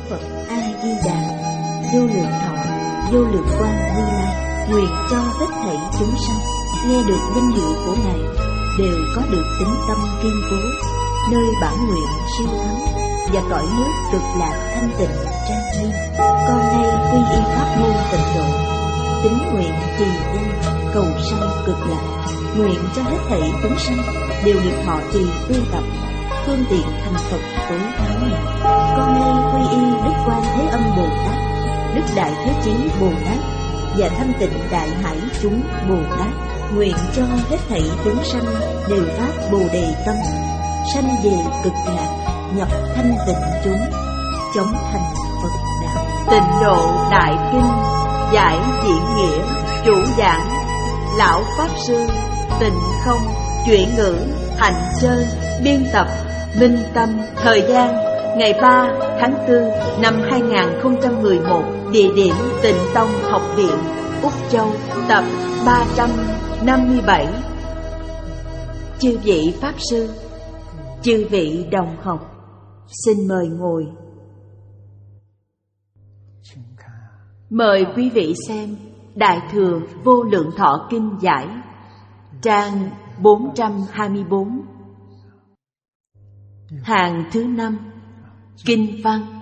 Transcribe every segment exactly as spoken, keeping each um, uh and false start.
Phật A Di Đà, vô lượng thọ, vô lượng quang Như Lai, nguyện cho hết thảy chúng sanh nghe được danh hiệu của Ngài đều có được tín tâm kiên cố, nơi bản nguyện siêu thắng và cõi nước cực lạc thanh tịnh trang nghiêm. Con nay quy y pháp môn tịnh độ, tín nguyện trì danh cầu sanh cực lạc, nguyện cho hết thảy chúng sanh đều được họ trì tu tập, phương tiện thành Phật tối thắng này. Con nay quy y Đức Quan Thế Âm Bồ Tát, Đức Đại Thế Chí Bồ Tát và Thanh Tịnh Đại Hải chúng Bồ Tát, nguyện cho hết thảy chúng sanh đều phát Bồ Đề tâm, sanh về cực lạc, nhập thanh tịnh chúng, chống thành Phật đạo. Tịnh Độ Đại Kinh giải diễn nghĩa, chủ giảng Lão Pháp Sư Tịnh Không, chuyển ngữ Hạnh Chơi, biên tập Minh Tâm. Thời gian ngày ba tháng tư năm hai nghìn không trăm mười một, địa điểm Tịnh Tông Học viện, Úc Châu, tập ba trăm năm mươi bảy. Chư vị Pháp Sư, chư vị đồng học, xin mời ngồi. Mời quý vị xem Đại Thừa Vô Lượng Thọ Kinh giải, trang bốn trăm hai mươi bốn, hàng thứ năm. Kinh văn: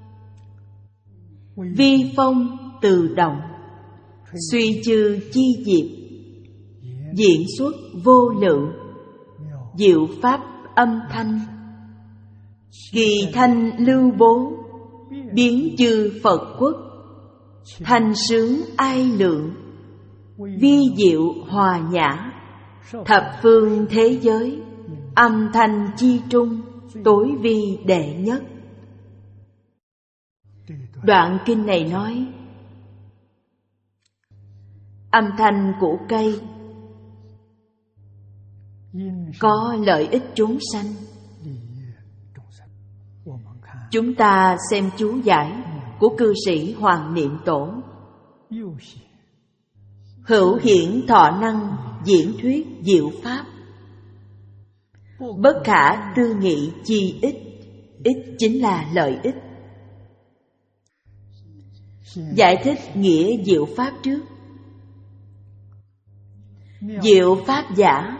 vi phong từ động, suy chư chi diệp, diễn xuất vô lượng, diệu pháp âm thanh, kỳ thanh lưu bố, biến chư Phật quốc, thanh sướng ai lượng, vi diệu hòa nhã, thập phương thế giới, âm thanh chi trung, tối vi đệ nhất. Đoạn kinh này nói âm thanh của cây có lợi ích chúng sanh. Chúng ta xem chú giải của cư sĩ Hoàng Niệm Tổ: hữu hiển thọ năng diễn thuyết diệu pháp, bất khả tư nghị chi ích. Ích chính là lợi ích. Giải thích nghĩa diệu pháp trước. Diệu pháp giả,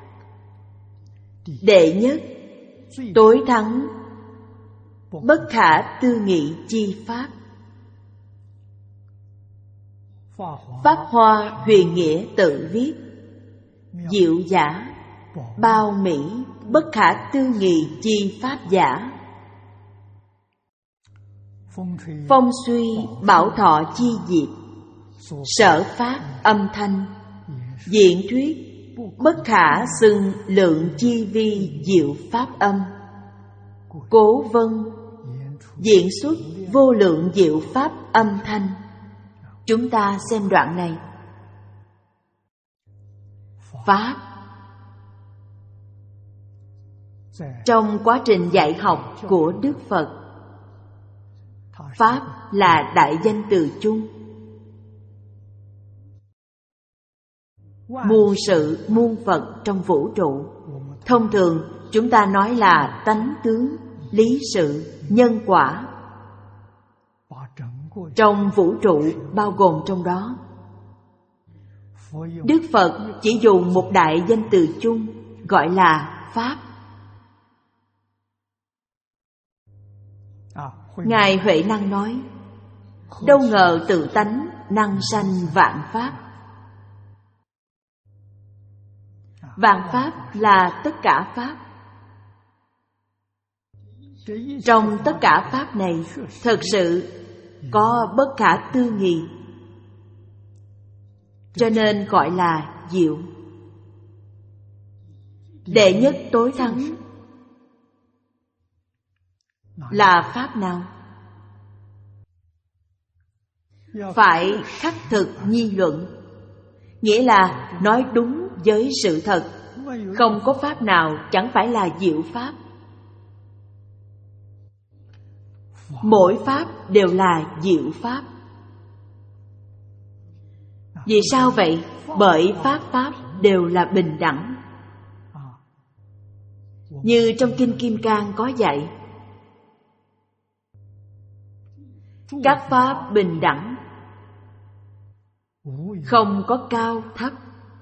đệ nhất, tối thắng, bất khả tư nghị chi pháp. Pháp Hoa Huyền Nghĩa tự viết: diệu giả, bao mỹ, bất khả tư nghị chi pháp giả. Phong suy bảo thọ chi diệp, sở pháp âm thanh, diễn thuyết, bất khả xưng lượng chi vi diệu pháp âm. Cố vân diễn xuất vô lượng diệu pháp âm thanh. Chúng ta xem đoạn này. Pháp, trong quá trình dạy học của Đức Phật, Pháp là đại danh từ chung. Muôn sự muôn Phật trong vũ trụ, thông thường chúng ta nói là tánh tướng, lý sự, nhân quả. Trong vũ trụ bao gồm trong đó. Đức Phật chỉ dùng một đại danh từ chung, gọi là Pháp. Ngài Huệ Năng nói: đâu ngờ tự tánh năng sanh vạn pháp. Vạn pháp là tất cả pháp. Trong tất cả pháp này, thật sự có bất khả tư nghị, cho nên gọi là diệu. Đệ nhất tối thắng là pháp nào? Phải khắc thực nhi luận, nghĩa là nói đúng với sự thật. Không có pháp nào chẳng phải là diệu pháp. Mỗi pháp đều là diệu pháp. Vì sao vậy? Bởi pháp pháp đều là bình đẳng. Như trong Kinh Kim Cang có dạy: các pháp bình đẳng, không có cao thấp.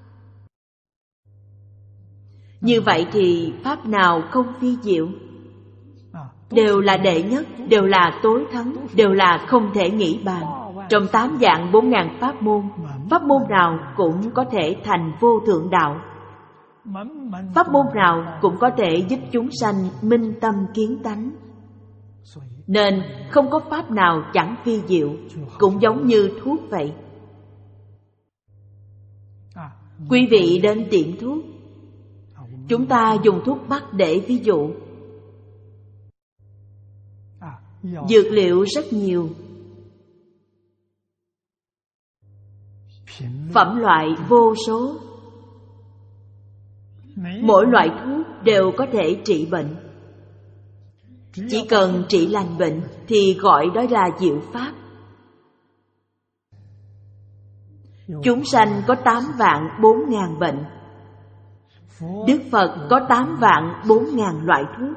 Như vậy thì pháp nào không phi diệu? Đều là đệ nhất, đều là tối thắng, đều là không thể nghĩ bàn. Trong tám vạn bốn ngàn pháp môn, pháp môn nào cũng có thể thành vô thượng đạo. Pháp môn nào cũng có thể giúp chúng sanh minh tâm kiến tánh. Nên không có pháp nào chẳng phi diệu, cũng giống như thuốc vậy. Quý vị đến tiệm thuốc, chúng ta dùng thuốc bắc để ví dụ. Dược liệu rất nhiều, phẩm loại vô số. Mỗi loại thuốc đều có thể trị bệnh. Chỉ cần trị lành bệnh thì gọi đó là diệu pháp. Chúng sanh có tám vạn bốn ngàn bệnh, Đức Phật có tám vạn bốn ngàn loại thuốc.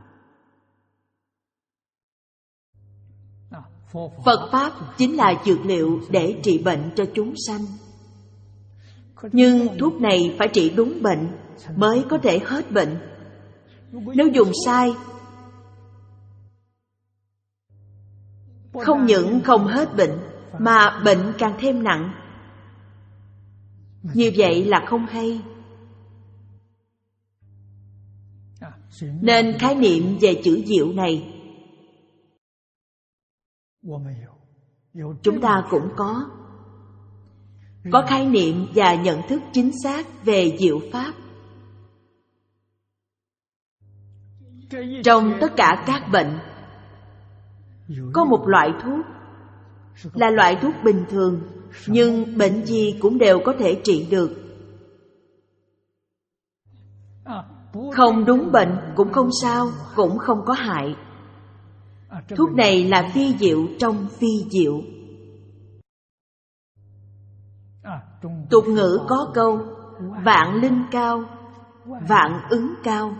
Phật Pháp chính là dược liệu để trị bệnh cho chúng sanh. Nhưng thuốc này phải trị đúng bệnh mới có thể hết bệnh. Nếu dùng sai, không những không hết bệnh mà bệnh càng thêm nặng. Như vậy là không hay. Nên khái niệm về chữ diệu này chúng ta cũng có. Có khái niệm và nhận thức chính xác về diệu pháp. Trong tất cả các bệnh, có một loại thuốc là loại thuốc bình thường, nhưng bệnh gì cũng đều có thể trị được. Không đúng bệnh cũng không sao, cũng không có hại. Thuốc này là phi diệu trong phi diệu. Tục ngữ có câu vạn linh cao, vạn ứng cao.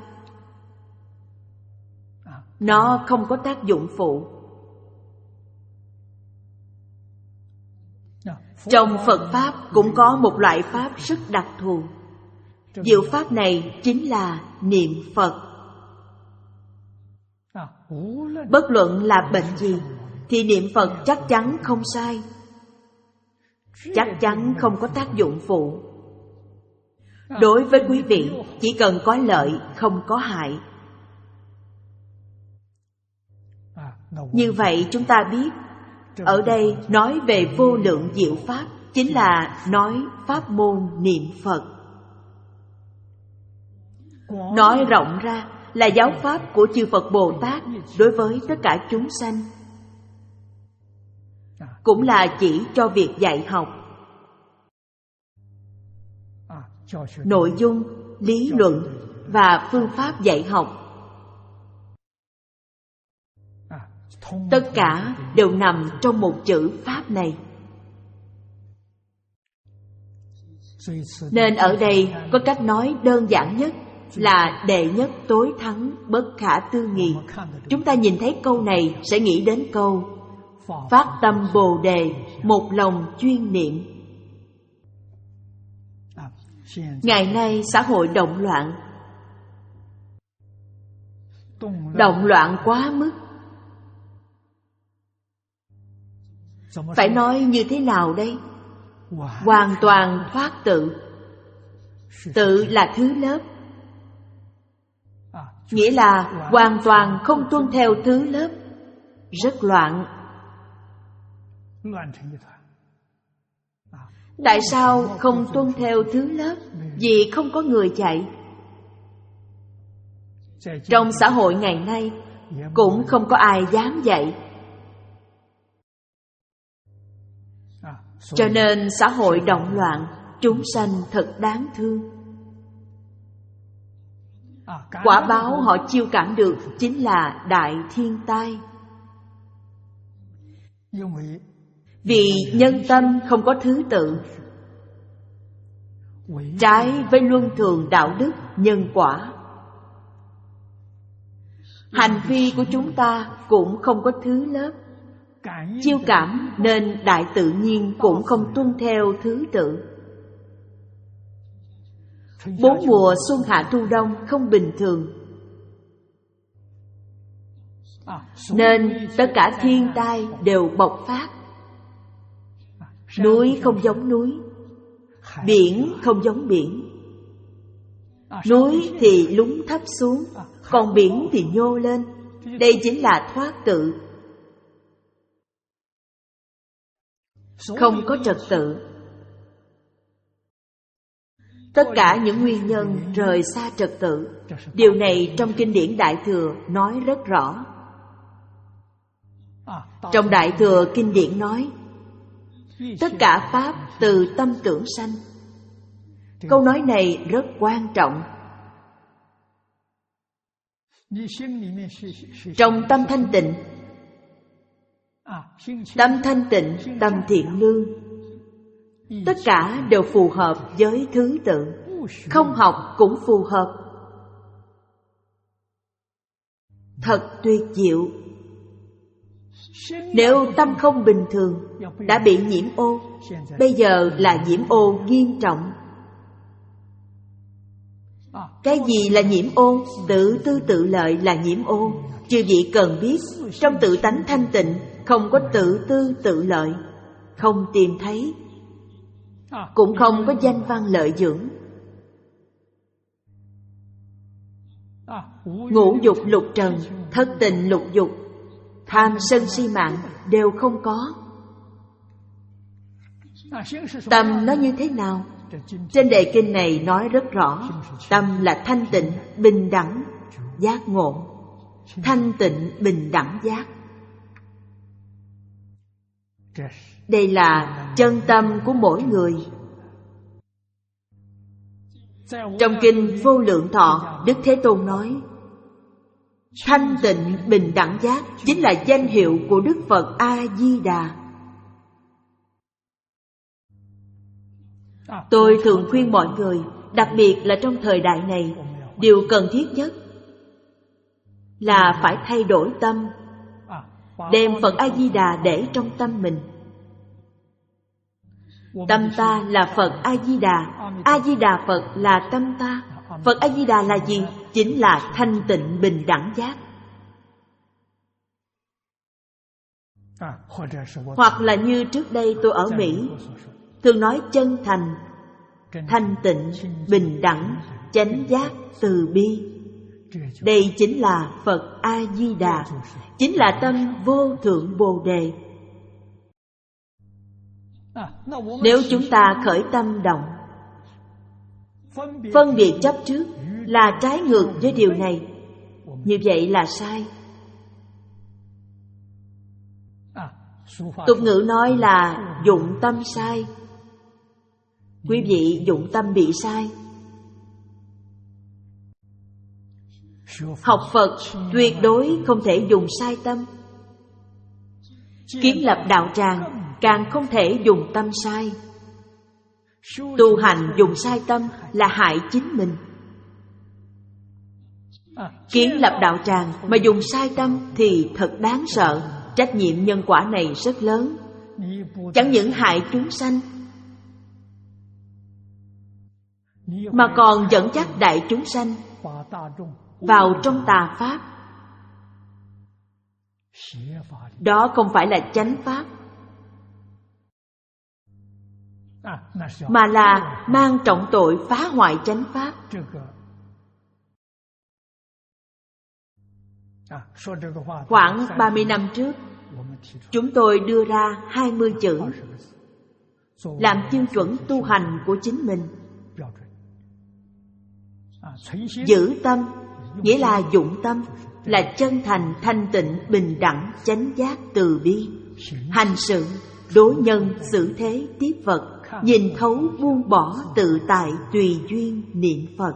Nó không có tác dụng phụ. Trong Phật Pháp cũng có một loại Pháp rất đặc thù. Diệu Pháp này chính là niệm Phật. Bất luận là bệnh gì thì niệm Phật chắc chắn không sai, chắc chắn không có tác dụng phụ. Đối với quý vị, chỉ cần có lợi, không có hại. Như vậy chúng ta biết, ở đây nói về vô lượng diệu pháp, chính là nói pháp môn niệm Phật. Nói rộng ra là giáo pháp của chư Phật Bồ Tát đối với tất cả chúng sanh, cũng là chỉ cho việc dạy học. Nội dung, lý luận và phương pháp dạy học, tất cả đều nằm trong một chữ Pháp này. Nên ở đây có cách nói đơn giản nhất là đệ nhất tối thắng bất khả tư nghị. Chúng ta nhìn thấy câu này sẽ nghĩ đến câu phát tâm Bồ Đề, một lòng chuyên niệm. Ngày nay xã hội động loạn, động loạn quá mức. Phải nói như thế nào đây? Hoàn toàn thoát tự. Tự là thứ lớp, nghĩa là hoàn toàn không tuân theo thứ lớp, rất loạn. Tại sao không tuân theo thứ lớp? Vì không có người dạy. Trong xã hội ngày nay cũng không có ai dám dạy. Cho nên xã hội động loạn, chúng sanh thật đáng thương. Quả báo họ chiêu cảm được chính là đại thiên tai. Vì nhân tâm không có thứ tự, trái với luân thường đạo đức nhân quả. Hành vi của chúng ta cũng không có thứ lớp, Chiêu cảm nên đại tự nhiên cũng không tuân theo thứ tự. Bốn mùa xuân hạ thu đông không bình thường, nên tất cả thiên tai đều bộc phát. Núi không giống núi, biển không giống biển. Núi thì lún thấp xuống, còn biển thì nhô lên. Đây chính là thoát tự, không có trật tự. Tất cả những nguyên nhân rời xa trật tự, điều này trong kinh điển Đại Thừa nói rất rõ. Trong Đại Thừa kinh điển nói, tất cả pháp từ tâm tưởng sanh. Câu nói này rất quan trọng. Trong tâm thanh tịnh, tâm thanh tịnh, tâm thiện lương, tất cả đều phù hợp với thứ tự. Không học cũng phù hợp. Thật tuyệt diệu. Nếu tâm không bình thường, đã bị nhiễm ô, bây giờ là nhiễm ô nghiêm trọng. Cái gì là nhiễm ô? Tự tư tự lợi là nhiễm ô. Chư vị cần biết, trong tự tánh thanh tịnh không có tự tư tự lợi, không tìm thấy, cũng không có danh văn lợi dưỡng. Ngũ dục lục trần, thất tình lục dục, tham sân si mạng đều không có. Tâm nó như thế nào? Trên đề kinh này nói rất rõ. Tâm là thanh tịnh, bình đẳng, giác ngộ. Thanh tịnh, bình đẳng, giác. Đây là chân tâm của mỗi người. Trong kinh Vô Lượng Thọ, Đức Thế Tôn nói, thanh tịnh bình đẳng giác chính là danh hiệu của Đức Phật A-di-đà. Tôi thường khuyên mọi người, đặc biệt là trong thời đại này, điều cần thiết nhất là phải thay đổi tâm, đem Phật A-di-đà để trong tâm mình. Tâm ta là Phật A-di-đà, A-di-đà Phật là tâm ta. Phật A-di-đà là gì? Chính là thanh tịnh bình đẳng giác. Hoặc là như trước đây tôi ở Mỹ, thường nói chân thành, thanh tịnh, bình đẳng, chánh giác, từ bi. Đây chính là Phật A-di-đà, chính là tâm vô thượng Bồ Đề. Nếu chúng ta khởi tâm động, phân biệt chấp trước là trái ngược với điều này, như vậy là sai. Tục ngữ nói là dụng tâm sai. Quý vị dụng tâm bị sai. Học Phật tuyệt đối không thể dùng sai tâm. Kiến lập đạo tràng càng không thể dùng tâm sai. Tu hành dùng sai tâm là hại chính mình. Kiến lập đạo tràng mà dùng sai tâm thì thật đáng sợ. Trách nhiệm nhân quả này rất lớn. Chẳng những hại chúng sanh, mà còn dẫn dắt đại chúng sanh vào trong tà pháp. Đó không phải là chánh pháp, mà là mang trọng tội phá hoại chánh pháp. Khoảng ba mươi năm trước, chúng tôi đưa ra hai mươi chữ làm tiêu chuẩn tu hành của chính mình. Giữ tâm nghĩa là dụng tâm, là chân thành, thanh tịnh, bình đẳng, chánh giác, từ bi. Hành sự, đối nhân, xử thế, tiếp vật, nhìn thấu, buông bỏ, tự tại, tùy duyên, niệm Phật.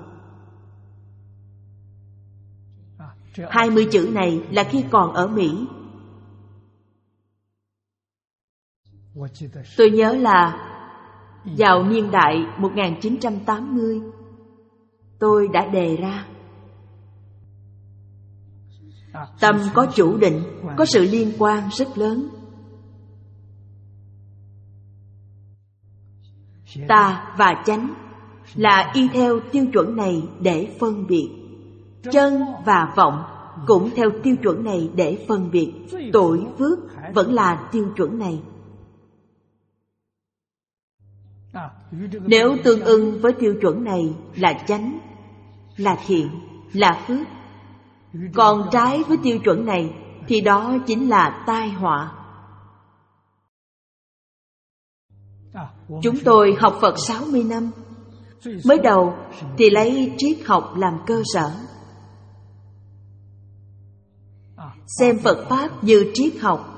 Hai mươi chữ này là khi còn ở Mỹ. Tôi nhớ là vào niên đại một nghìn chín trăm tám mươi, tôi đã đề ra. Tâm có chủ định, có sự liên quan rất lớn. tà và chánh là y theo tiêu chuẩn này để phân biệt. Chân và vọng cũng theo tiêu chuẩn này để phân biệt. Tội phước vẫn là tiêu chuẩn này. Nếu tương ưng với tiêu chuẩn này là chánh, là thiện, là phước, còn trái với tiêu chuẩn này thì đó chính là tai họa. Chúng tôi học Phật sáu mươi năm. Mới đầu thì lấy triết học làm cơ sở, xem Phật Pháp như triết học,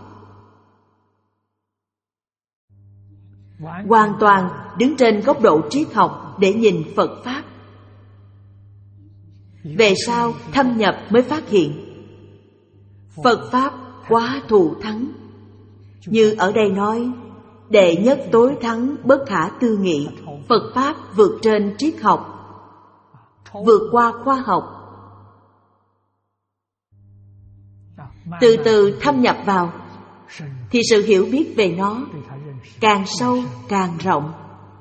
hoàn toàn đứng trên góc độ triết học để nhìn Phật Pháp. Về sau thâm nhập mới phát hiện Phật Pháp quá thù thắng. Như ở đây nói, đệ nhất tối thắng bất khả tư nghị. Phật Pháp vượt trên triết học, vượt qua khoa học. Từ từ thâm nhập vào thì sự hiểu biết về nó càng sâu càng rộng.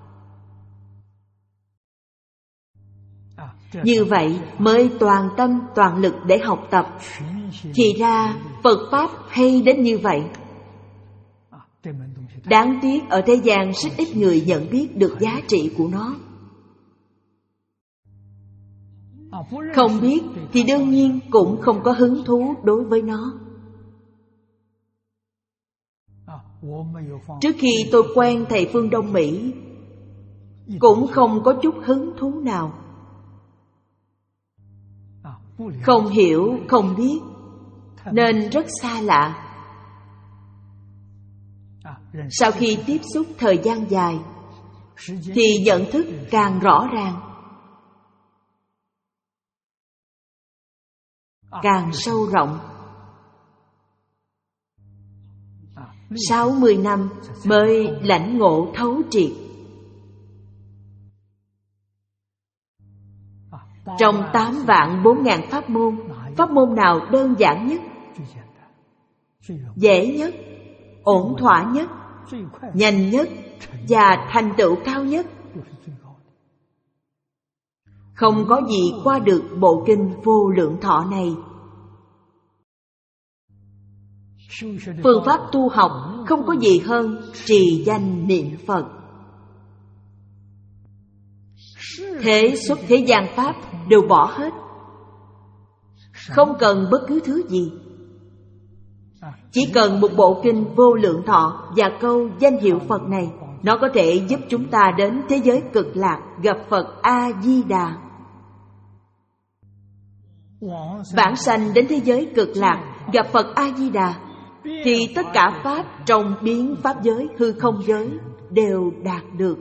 Như vậy mới toàn tâm toàn lực để học tập. Thì ra Phật Pháp hay đến như vậy. Đáng tiếc ở thế gian rất ít người nhận biết được giá trị của nó. Không biết thì đương nhiên cũng không có hứng thú đối với nó. Trước khi tôi quen thầy Phương Đông Mỹ, cũng không có chút hứng thú nào. Không hiểu, không biết, nên rất xa lạ. Sau khi tiếp xúc thời gian dài thì nhận thức càng rõ ràng, càng sâu rộng. Sáu mươi năm mới lãnh ngộ thấu triệt. Trong tám vạn bốn ngàn pháp môn, pháp môn nào đơn giản nhất, dễ nhất, ổn thỏa nhất, nhanh nhất và thành tựu cao nhất? Không có gì qua được bộ kinh Vô Lượng Thọ này. Phương pháp tu học không có gì hơn trì danh niệm Phật. Thế xuất thế gian pháp đều bỏ hết, không cần bất cứ thứ gì. Chỉ cần một bộ kinh Vô Lượng Thọ và câu danh hiệu Phật này, nó có thể giúp chúng ta đến thế giới cực lạc, gặp Phật A-di-đà. Vãng sanh đến thế giới cực lạc, gặp Phật A-di-đà, thì tất cả pháp trong biến pháp giới, hư không giới đều đạt được.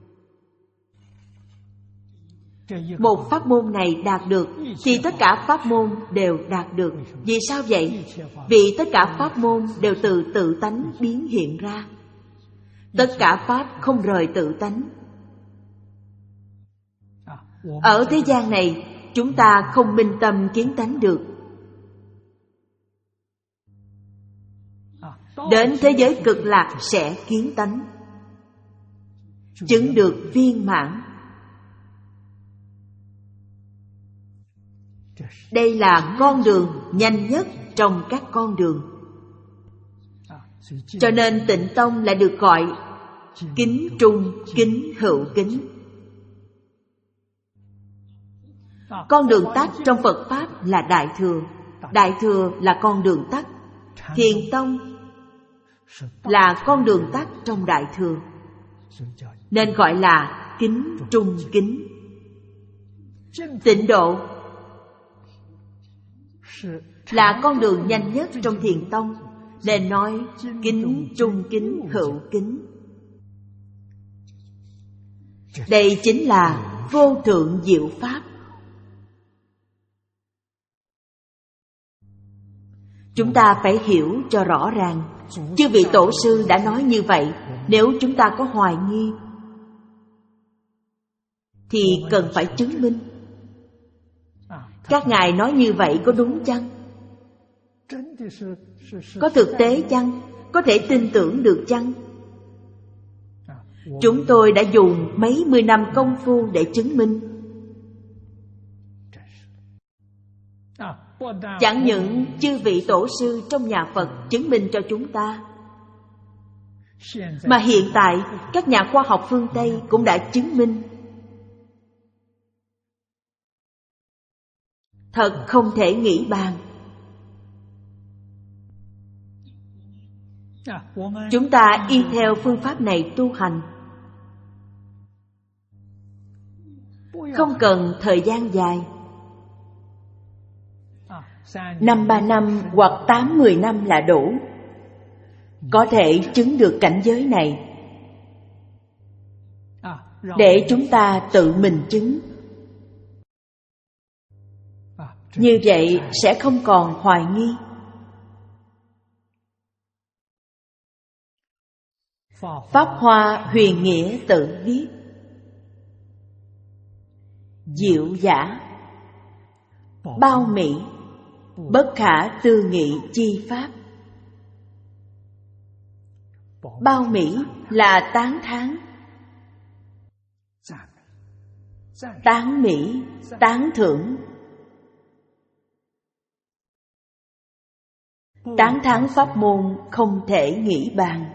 Một pháp môn này đạt được thì tất cả pháp môn đều đạt được. Vì sao vậy? Vì tất cả pháp môn đều từ tự tánh biến hiện ra. Tất cả pháp không rời tự tánh. Ở thế gian này chúng ta không minh tâm kiến tánh được. Đến thế giới cực lạc sẽ kiến tánh, chứng được viên mãn. Đây là con đường nhanh nhất trong các con đường. Cho nên Tịnh Tông lại được gọi kính trung kính hữu kính. Con đường tắt trong Phật Pháp là Đại Thừa. Đại Thừa là con đường tắt. Thiền Tông là con đường tắt trong Đại Thừa, nên gọi là kính trung kính. Tịnh Độ là con đường nhanh nhất trong Thiền Tông, nên nói kính trung kính hữu kính. Đây chính là vô thượng diệu pháp. Chúng ta phải hiểu cho rõ ràng. Chư vị tổ sư đã nói như vậy. Nếu chúng ta có hoài nghi thì cần phải chứng minh. Các ngài nói như vậy có đúng chăng? Có thực tế chăng? Có thể tin tưởng được chăng? Chúng tôi đã dùng mấy mươi năm công phu để chứng minh. Chẳng những chư vị tổ sư trong nhà Phật chứng minh cho chúng ta, mà hiện tại các nhà khoa học phương Tây cũng đã chứng minh. Thật không thể nghĩ bàn. Chúng ta y theo phương pháp này tu hành, không cần thời gian dài, năm ba năm hoặc tám mười năm là đủ, có thể chứng được cảnh giới này, để chúng ta tự mình chứng. Như vậy sẽ không còn hoài nghi. Pháp Hoa huyền nghĩa tự viết, diệu giả, bao mỹ, bất khả tư nghị chi pháp. Bao mỹ là tán thán, tán mỹ, tán thưởng. Tán thán pháp môn không thể nghĩ bàn.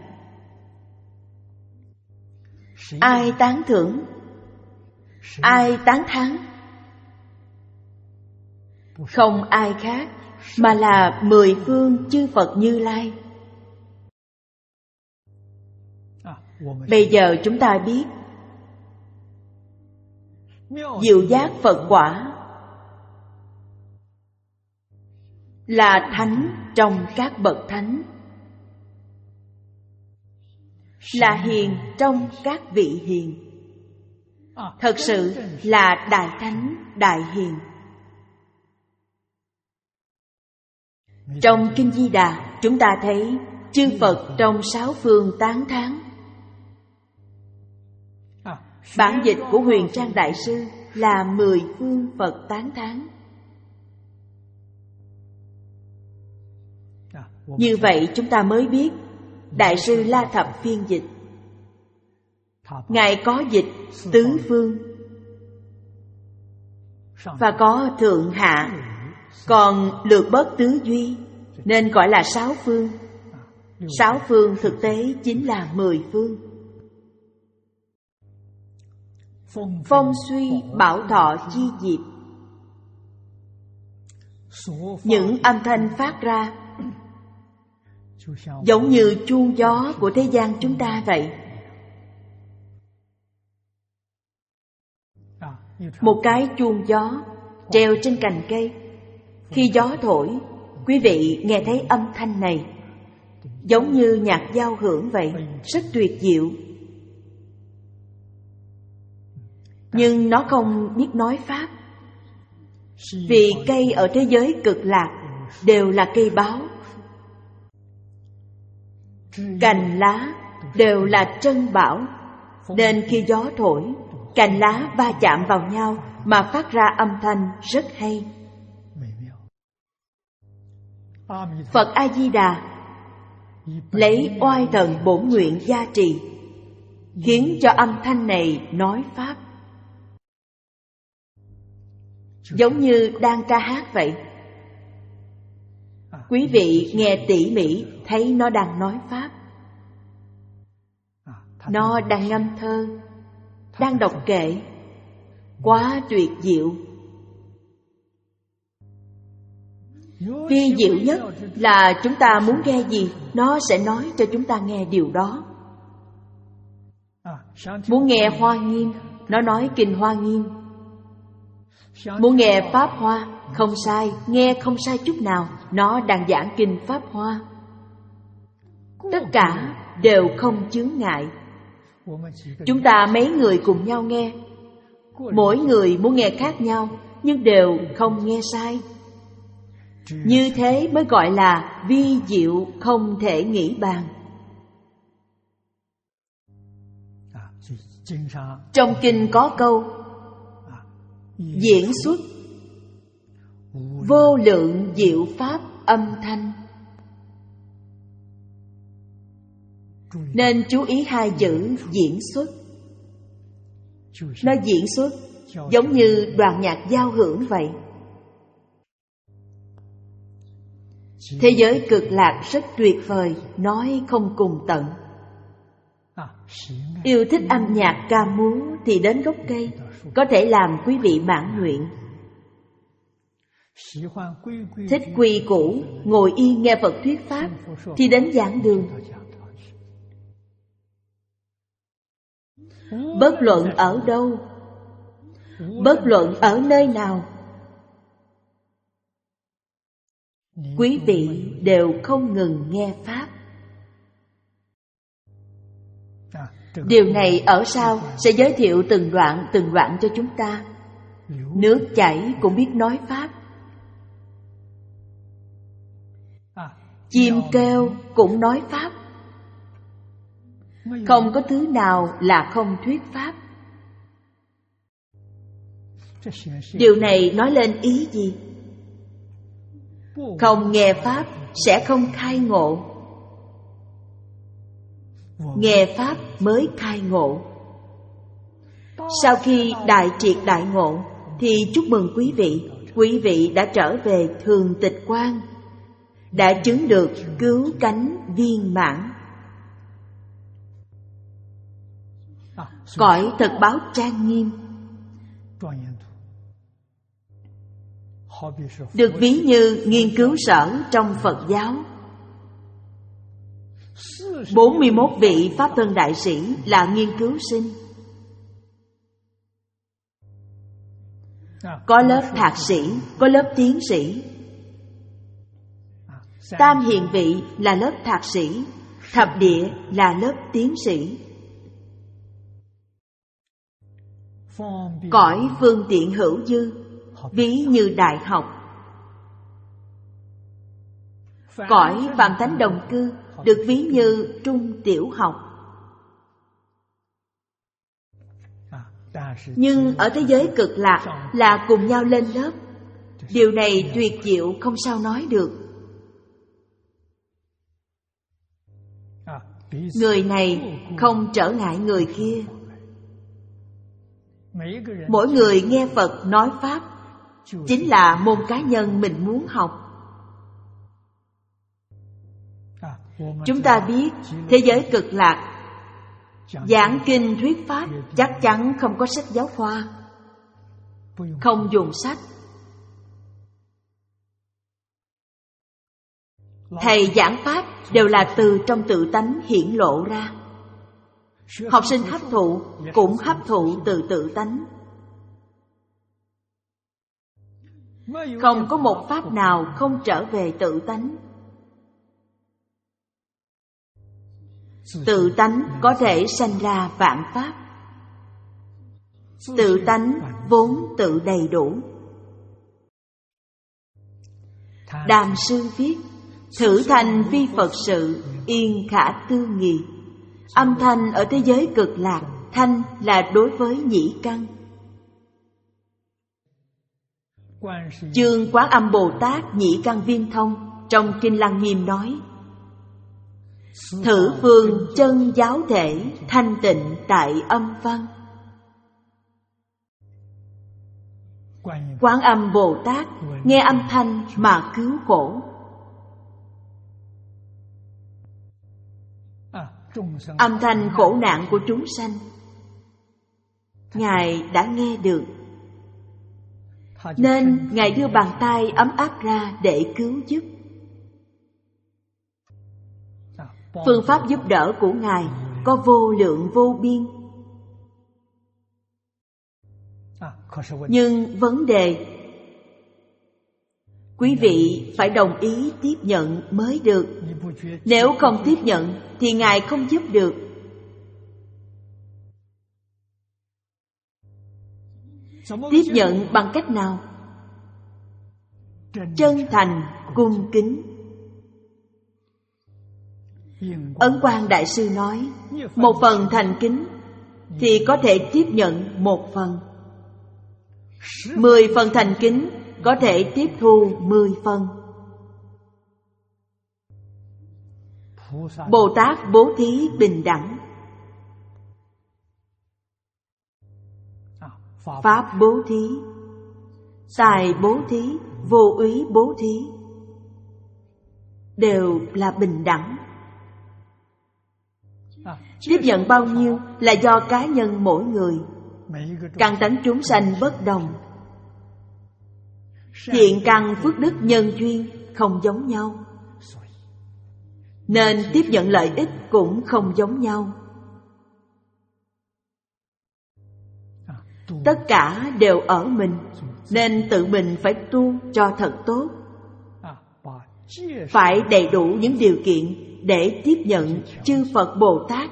Ai tán thưởng, ai tán thán? Không ai khác mà là mười phương chư Phật Như Lai. Bây giờ chúng ta biết, diệu giác Phật quả là thánh trong các bậc thánh, là hiền trong các vị hiền. Thật sự là đại thánh, đại hiền. Trong Kinh Di Đà, chúng ta thấy chư Phật trong sáu phương tán thán. Bản dịch của Huyền Trang Đại Sư là mười phương Phật tán thán. Như vậy chúng ta mới biết Đại sư La Thập phiên dịch, Ngài có dịch tứ phương, và có thượng hạ, còn lược bớt tứ duy, nên gọi là sáu phương. Sáu phương thực tế chính là mười phương. Phong suy bảo thọ chi diệp, những âm thanh phát ra giống như chuông gió của thế gian chúng ta vậy. Một cái chuông gió treo trên cành cây, khi gió thổi, quý vị nghe thấy âm thanh này, giống như nhạc giao hưởng vậy, rất tuyệt diệu. Nhưng nó không biết nói pháp, vì cây ở thế giới cực lạc đều là cây báo, cành lá đều là trân bảo, nên khi gió thổi, cành lá va chạm vào nhau mà phát ra âm thanh rất hay. Phật A-di-đà lấy oai thần bổn nguyện gia trì, khiến cho âm thanh này nói pháp, giống như đang ca hát vậy. Quý vị nghe tỉ mỉ thấy nó đang nói pháp. Nó đang ngâm thơ, đang đọc kệ, quá tuyệt diệu. Vi diệu nhất là chúng ta muốn nghe gì, nó sẽ nói cho chúng ta nghe điều đó. Muốn nghe Hoa Nghiêm, nó nói kinh Hoa Nghiêm. Muốn nghe Pháp Hoa, không sai, nghe không sai chút nào, nó đang giảng kinh Pháp Hoa. Tất cả đều không chướng ngại. Chúng ta mấy người cùng nhau nghe, mỗi người muốn nghe khác nhau, nhưng đều không nghe sai. Như thế mới gọi là vi diệu không thể nghĩ bàn. Trong kinh có câu diễn xuất vô lượng diệu pháp âm thanh. Nên chú ý hai chữ diễn xuất. Nó diễn xuất giống như đoàn nhạc giao hưởng vậy. Thế giới cực lạc rất tuyệt vời, nói không cùng tận. Yêu thích âm nhạc ca múa thì đến gốc cây, có thể làm quý vị mãn nguyện. Thích quy củ, ngồi yên nghe Phật thuyết pháp thì đến giảng đường. Bất luận ở đâu, bất luận ở nơi nào, quý vị đều không ngừng nghe pháp. Điều này ở sau sẽ giới thiệu từng đoạn từng đoạn cho chúng ta. Nước chảy cũng biết nói pháp, chim kêu cũng nói pháp. Không có thứ nào là không thuyết pháp. Điều này nói lên ý gì? Không nghe pháp sẽ không khai ngộ. Nghe pháp mới khai ngộ. Sau khi đại triệt đại ngộ thì chúc mừng quý vị, quý vị đã trở về thường tịch quan, đã chứng được cứu cánh viên mãn. Cõi thật báo trang nghiêm, được ví như nghiên cứu sở trong Phật giáo. bốn mươi mốt vị Pháp Thân Đại Sĩ là nghiên cứu sinh. Có lớp thạc sĩ, có lớp tiến sĩ. Tam hiền vị là lớp thạc sĩ, thập địa là lớp tiến sĩ. Cõi phương tiện hữu dư, ví như đại học. Cõi phàm thánh đồng cư được ví như trung tiểu học. Nhưng ở thế giới cực lạc là cùng nhau lên lớp. Điều này tuyệt diệu không sao nói được. Người này không trở ngại người kia. Mỗi người nghe Phật nói pháp chính là môn cá nhân mình muốn học. Chúng ta biết thế giới cực lạc giảng kinh thuyết pháp chắc chắn không có sách giáo khoa, không dùng sách. Thầy giảng pháp đều là từ trong tự tánh hiển lộ ra. Học sinh hấp thụ cũng hấp thụ từ tự tánh. Không có một pháp nào không trở về tự tánh. Tự tánh có thể sanh ra vạn pháp. Tự tánh vốn tự đầy đủ. Đàm sư viết: thử thành vi Phật sự, yên khả tư nghị. Âm thanh ở thế giới cực lạc, thanh là đối với nhĩ căn. Chương Quán Âm Bồ Tát Nhĩ Căn Viên Thông trong Kinh Lăng Nghiêm nói: thử phương chân giáo thể, thanh tịnh tại âm văn. Quán Âm Bồ Tát nghe âm thanh mà cứu khổ. Âm thanh khổ nạn của chúng sanh Ngài đã nghe được, nên Ngài đưa bàn tay ấm áp ra để cứu giúp. Phương pháp giúp đỡ của Ngài có vô lượng vô biên. Nhưng vấn đề, quý vị phải đồng ý tiếp nhận mới được. Nếu không tiếp nhận thì Ngài không giúp được. Tiếp nhận bằng cách nào? Chân thành, cung kính. Ấn Quang Đại Sư nói, một phần thành kính thì có thể tiếp nhận một phần. Mười phần thành kính có thể tiếp thu mười phần. Bồ Tát bố thí bình đẳng. Pháp bố thí, tài bố thí, vô úy bố thí đều là bình đẳng. Tiếp nhận bao nhiêu là do cá nhân mỗi người. Căn tánh chúng sanh bất đồng, thiện căn phước đức nhân duyên không giống nhau, nên tiếp nhận lợi ích cũng không giống nhau. Tất cả đều ở mình, nên tự mình phải tu cho thật tốt, phải đầy đủ những điều kiện để tiếp nhận chư Phật Bồ Tát.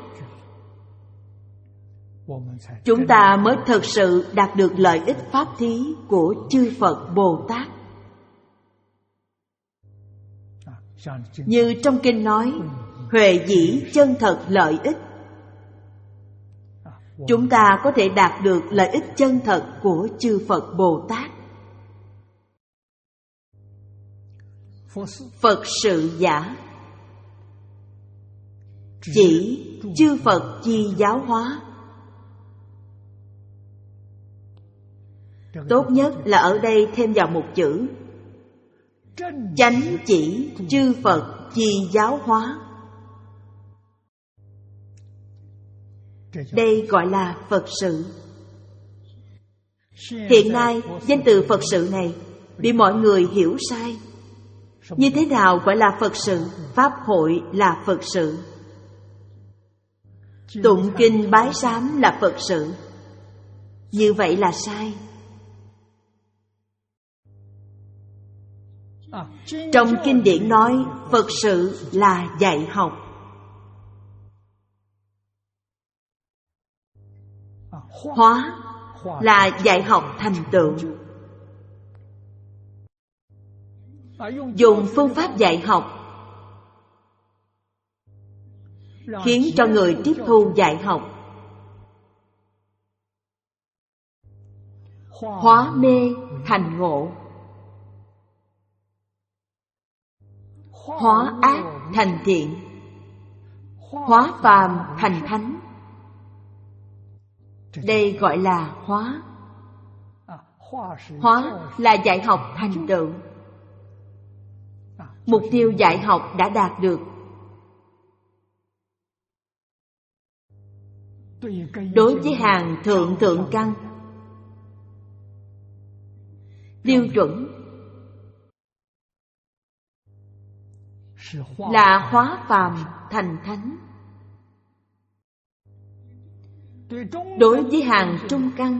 Chúng ta mới thực sự đạt được lợi ích pháp thí của chư Phật Bồ Tát. Như trong kinh nói, huệ dĩ chân thật lợi ích. Chúng ta có thể đạt được lợi ích chân thật của chư Phật Bồ Tát. Phật sự giả, chỉ chư Phật chi giáo hóa. Tốt nhất là ở đây thêm vào một chữ, chánh chỉ chư Phật chi giáo hóa. Đây gọi là Phật sự. Hiện nay danh từ Phật sự này bị mọi người hiểu sai. Như thế nào gọi là Phật sự? Pháp hội là Phật sự, tụng kinh bái sám là Phật sự. Như vậy là sai. Trong kinh điển nói Phật sự là dạy học. Hóa là dạy học thành tựu. Dùng phương pháp dạy học khiến cho người tiếp thu dạy học hóa mê thành ngộ, hóa ác thành thiện, hóa phàm thành thánh. Đây gọi là hóa. Hóa là dạy học thành tựu. Mục tiêu dạy học đã đạt được. Đối với hàng thượng thượng căn, tiêu chuẩn là hóa phàm thành thánh. Đối với hàng trung căn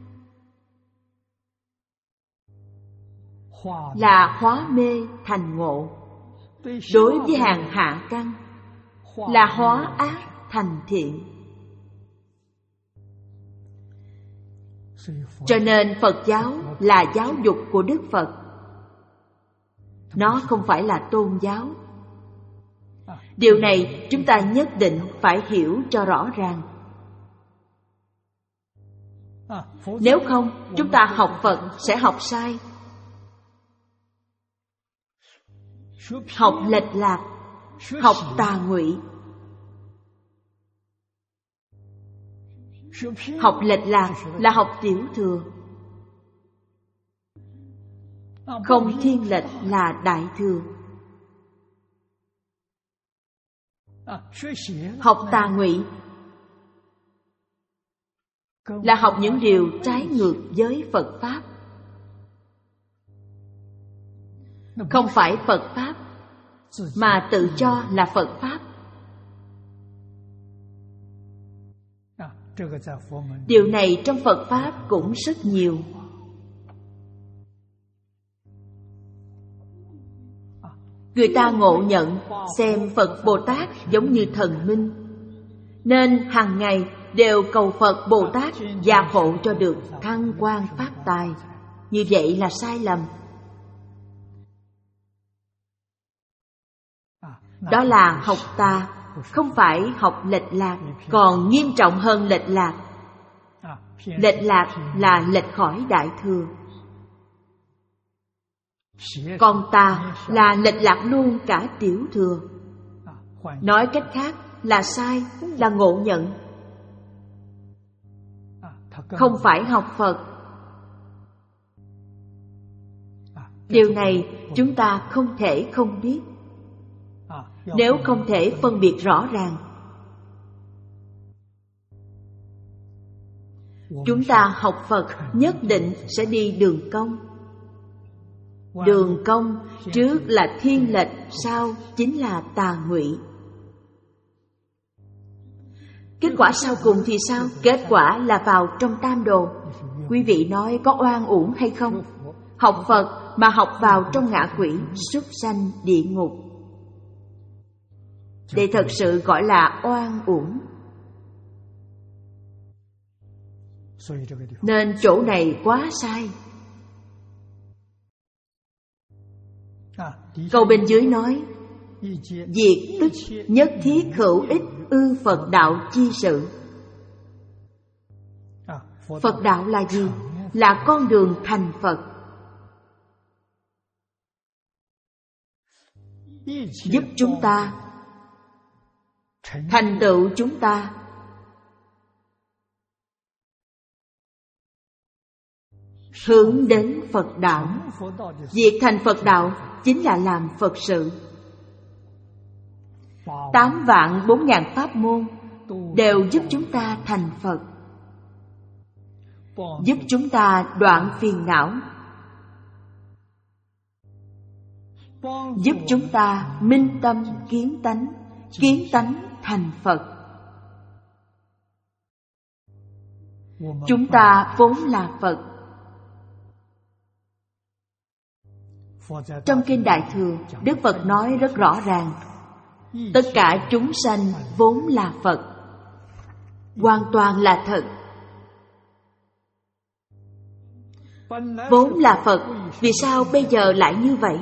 là hóa mê thành ngộ. Đối với hàng hạ căn là hóa ác thành thiện. Cho nên Phật giáo là giáo dục của Đức Phật. Nó không phải là tôn giáo. Điều này chúng ta nhất định phải hiểu cho rõ ràng. Nếu không, chúng ta học Phật sẽ học sai, học lệch lạc, học tà ngụy. Học lệch lạc là học tiểu thừa, không thiên lệch là đại thừa. Học tà ngụy là học những điều trái ngược với Phật Pháp. Không phải Phật Pháp, mà tự cho là Phật Pháp. Điều này trong Phật Pháp cũng rất nhiều. Người ta ngộ nhận xem Phật Bồ Tát giống như thần minh, nên hàng ngày đều cầu Phật Bồ Tát gia hộ cho được thăng quan phát tài. Như vậy là sai lầm. Đó là học tà, không phải học lệch lạc, còn nghiêm trọng hơn lệch lạc. Lệch lạc là lệch khỏi đại thừa, còn tà là lệch lạc luôn cả tiểu thừa. Nói cách khác là sai, là ngộ nhận, không phải học Phật. Điều này chúng ta không thể không biết. Nếu không thể phân biệt rõ ràng, chúng ta học Phật nhất định sẽ đi đường cong. Đường cong trước là thiên lệch, sau chính là tà ngụy. Kết quả sau cùng thì sao? Kết quả là vào trong tam đồ. Quý vị nói có oan uổng hay không? Học Phật mà học vào trong ngạ quỷ, súc sanh, địa ngục, để thật sự gọi là oan uổng. Nên chỗ này quá sai. Câu bên dưới nói: diệt tức nhất thiết hữu ích ư Phật đạo chi sự. Phật đạo là gì? Là con đường thành Phật, giúp chúng ta thành tựu chúng ta hướng đến Phật đạo. Việc thành Phật đạo chính là làm Phật sự. Tám vạn bốn ngàn pháp môn đều giúp chúng ta thành Phật, giúp chúng ta đoạn phiền não, giúp chúng ta minh tâm kiến tánh, kiến tánh thành Phật. Chúng ta vốn là Phật. Trong Kinh Đại Thừa, Đức Phật nói rất rõ ràng: tất cả chúng sanh vốn là Phật. Hoàn toàn là thật. Vốn là Phật, vì sao bây giờ lại như vậy?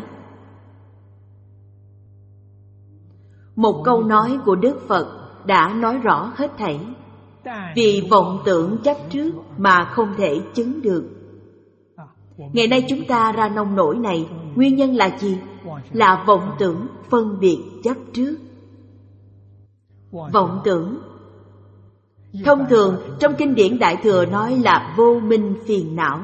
Một câu nói của Đức Phật đã nói rõ hết thảy. Vì vọng tưởng chấp trước mà không thể chứng được. Ngày nay chúng ta ra nông nổi này, nguyên nhân là gì? Là vọng tưởng phân biệt chấp trước. Vọng tưởng thông thường trong kinh điển Đại Thừa nói là vô minh phiền não.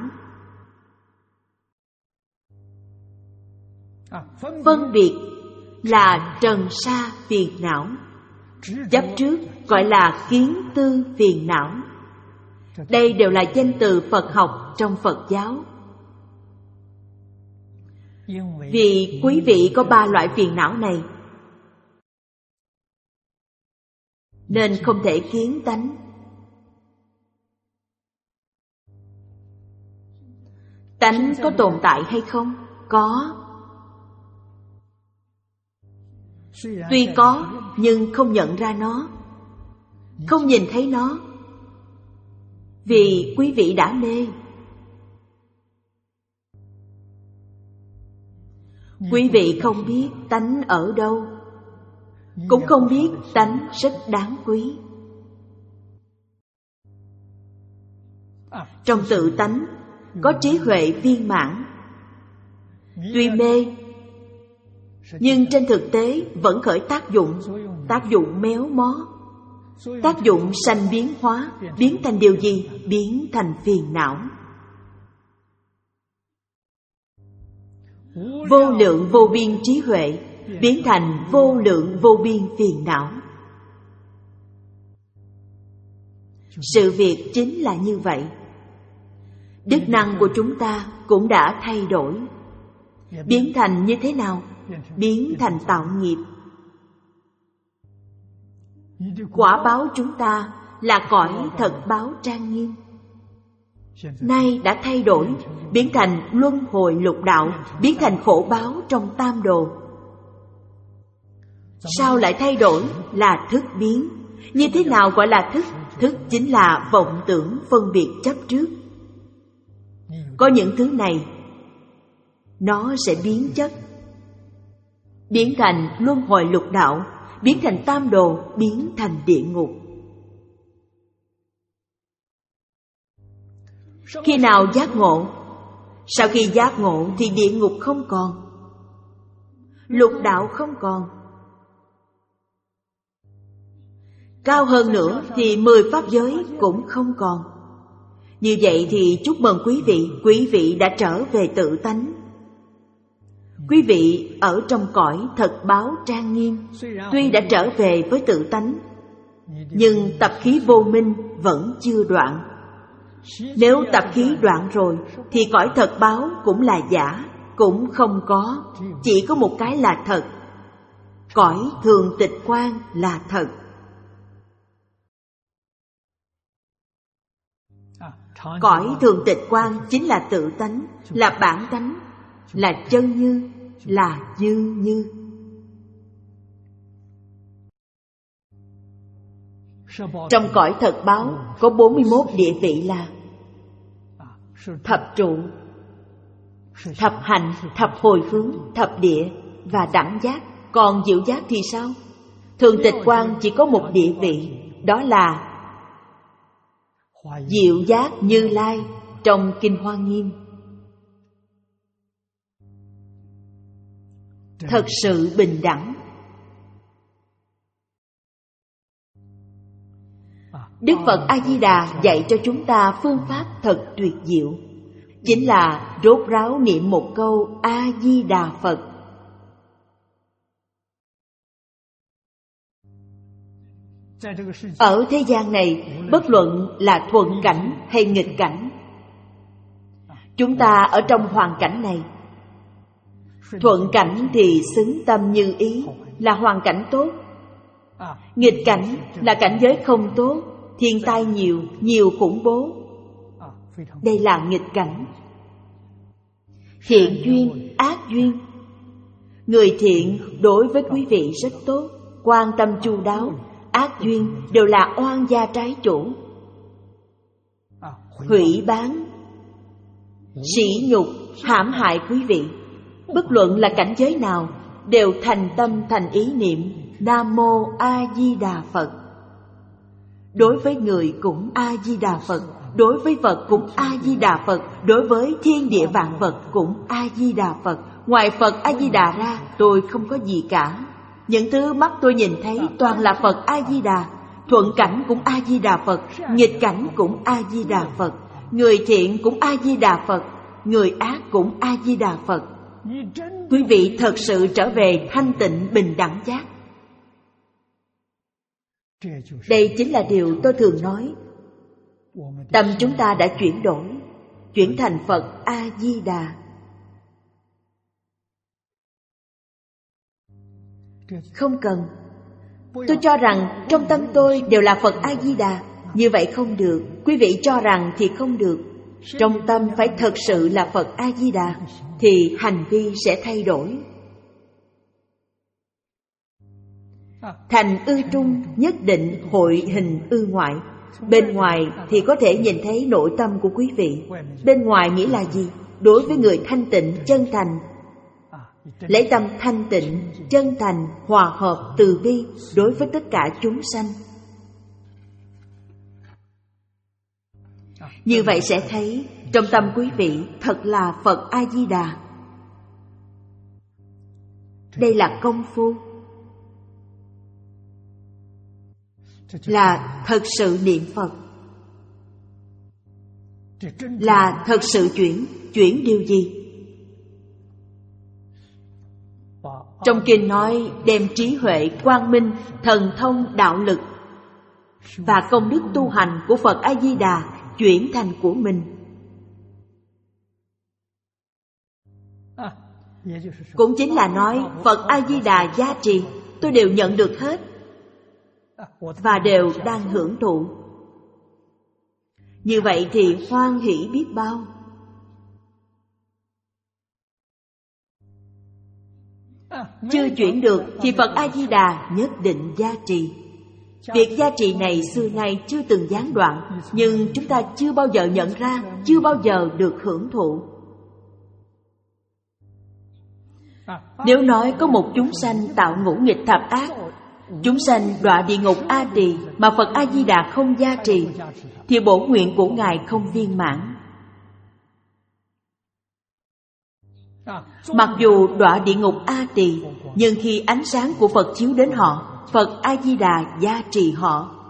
Phân biệt là trần sa phiền não. Chấp trước gọi là kiến tư phiền não. Đây đều là danh từ Phật học trong Phật giáo. Vì quý vị có ba loại phiền não này, nên không thể kiến tánh. Tánh có tồn tại hay không? Có. Tuy có, nhưng không nhận ra nó, không nhìn thấy nó, vì quý vị đã mê. Quý vị không biết tánh ở đâu, cũng không biết tánh rất đáng quý. Trong tự tánh có trí huệ viên mãn. Tuy mê, nhưng trên thực tế vẫn khởi tác dụng, tác dụng méo mó, tác dụng sanh biến hóa, biến thành điều gì? Biến thành phiền não. Vô lượng vô biên trí huệ biến thành vô lượng vô biên phiền não. Sự việc chính là như vậy. Đức năng của chúng ta cũng đã thay đổi. Biến thành như thế nào? Biến thành tạo nghiệp. Quả báo chúng ta là cõi thật báo trang nghiêm. Nay đã thay đổi, biến thành luân hồi lục đạo, biến thành khổ báo trong tam đồ. Sao lại thay đổi? Là thức biến. Như thế nào gọi là thức? Thức chính là vọng tưởng phân biệt chấp trước. Có những thứ này, nó sẽ biến chất, biến thành luân hồi lục đạo, biến thành tam đồ, biến thành địa ngục. Khi nào giác ngộ? Sau khi giác ngộ thì địa ngục không còn, lục đạo không còn. Cao hơn nữa thì mười pháp giới cũng không còn. Như vậy thì chúc mừng quý vị, quý vị đã trở về tự tánh. Quý vị ở trong cõi thật báo trang nghiêm, tuy đã trở về với tự tánh, nhưng tập khí vô minh vẫn chưa đoạn. Nếu tập khí đoạn rồi thì cõi thật báo cũng là giả, cũng không có, chỉ có một cái là thật. Cõi thường tịch quang là thật. Cõi thường tịch quang chính là tự tánh, là bản tánh, là chân như, là dư như. Trong cõi thật báo có bốn mươi mốt địa vị là thập trụ, thập hành, thập hồi hướng, thập địa và đẳng giác. Còn diệu giác thì sao? Thường tịch quang chỉ có một địa vị, đó là diệu giác Như Lai trong Kinh Hoa Nghiêm. Thật sự bình đẳng. Đức Phật A-di-đà dạy cho chúng ta phương pháp thật tuyệt diệu, chính là rốt ráo niệm một câu A-di-đà Phật. Ở thế gian này, bất luận là thuận cảnh hay nghịch cảnh, chúng ta ở trong hoàn cảnh này. Thuận cảnh thì xứng tâm như ý, là hoàn cảnh tốt. Nghịch cảnh là cảnh giới không tốt, thiên tai nhiều, nhiều khủng bố. Đây là nghịch cảnh. Thiện duyên, ác duyên. Người thiện đối với quý vị rất tốt, quan tâm chu đáo. Ác duyên đều là oan gia trái chủ, hủy bán, sỉ nhục, hãm hại quý vị. Bất luận là cảnh giới nào, đều thành tâm thành ý niệm Nam Mô A Di Đà Phật. Đối với người cũng A Di Đà Phật, đối với Phật cũng A Di Đà Phật, đối với thiên địa vạn vật cũng A Di Đà Phật. Ngoài Phật A Di Đà ra, tôi không có gì cả. Những thứ mắt tôi nhìn thấy toàn là Phật A Di Đà. Thuận cảnh cũng A Di Đà Phật, nghịch cảnh cũng A Di Đà Phật. Người thiện cũng A Di Đà Phật, người ác cũng A Di Đà Phật. Quý vị thật sự trở về thanh tịnh bình đẳng giác. Đây chính là điều tôi thường nói. Tâm chúng ta đã chuyển đổi, chuyển thành Phật A Di Đà. Không cần. Tôi cho rằng trong tâm tôi đều là Phật A Di Đà. Như vậy không được. Quý vị cho rằng thì không được. Trong tâm phải thật sự là Phật A Di Đà, thì hành vi sẽ thay đổi. Thành ư trung nhất định hội hình ư ngoại. Bên ngoài thì có thể nhìn thấy nội tâm của quý vị. Bên ngoài nghĩa là gì? Đối với người thanh tịnh, chân thành, lấy tâm thanh tịnh, chân thành, hòa hợp, từ bi đối với tất cả chúng sanh. Như vậy sẽ thấy trong tâm quý vị thật là Phật A Di Đà. Đây là công phu, là thật sự niệm Phật, là thật sự chuyển. Chuyển điều gì? Trong kinh nói đem trí huệ, quang minh, thần thông, đạo lực và công đức tu hành của Phật A Di Đà chuyển thành của mình. Cũng chính là nói Phật A Di Đà gia trì, tôi đều nhận được hết và đều đang hưởng thụ. Như vậy thì hoan hỷ biết bao. Chưa chuyển được thì Phật A Di Đà nhất định gia trì. Việc gia trì này xưa nay chưa từng gián đoạn, nhưng chúng ta chưa bao giờ nhận ra, chưa bao giờ được hưởng thụ. Nếu nói có một chúng sanh tạo ngũ nghịch thập ác, chúng sanh đọa địa ngục A Tỳ mà Phật A Di Đà không gia trì, thì bổn nguyện của Ngài không viên mãn. Mặc dù đọa địa ngục A Tỳ, nhưng khi ánh sáng của Phật chiếu đến họ, Phật A Di Đà gia trì họ.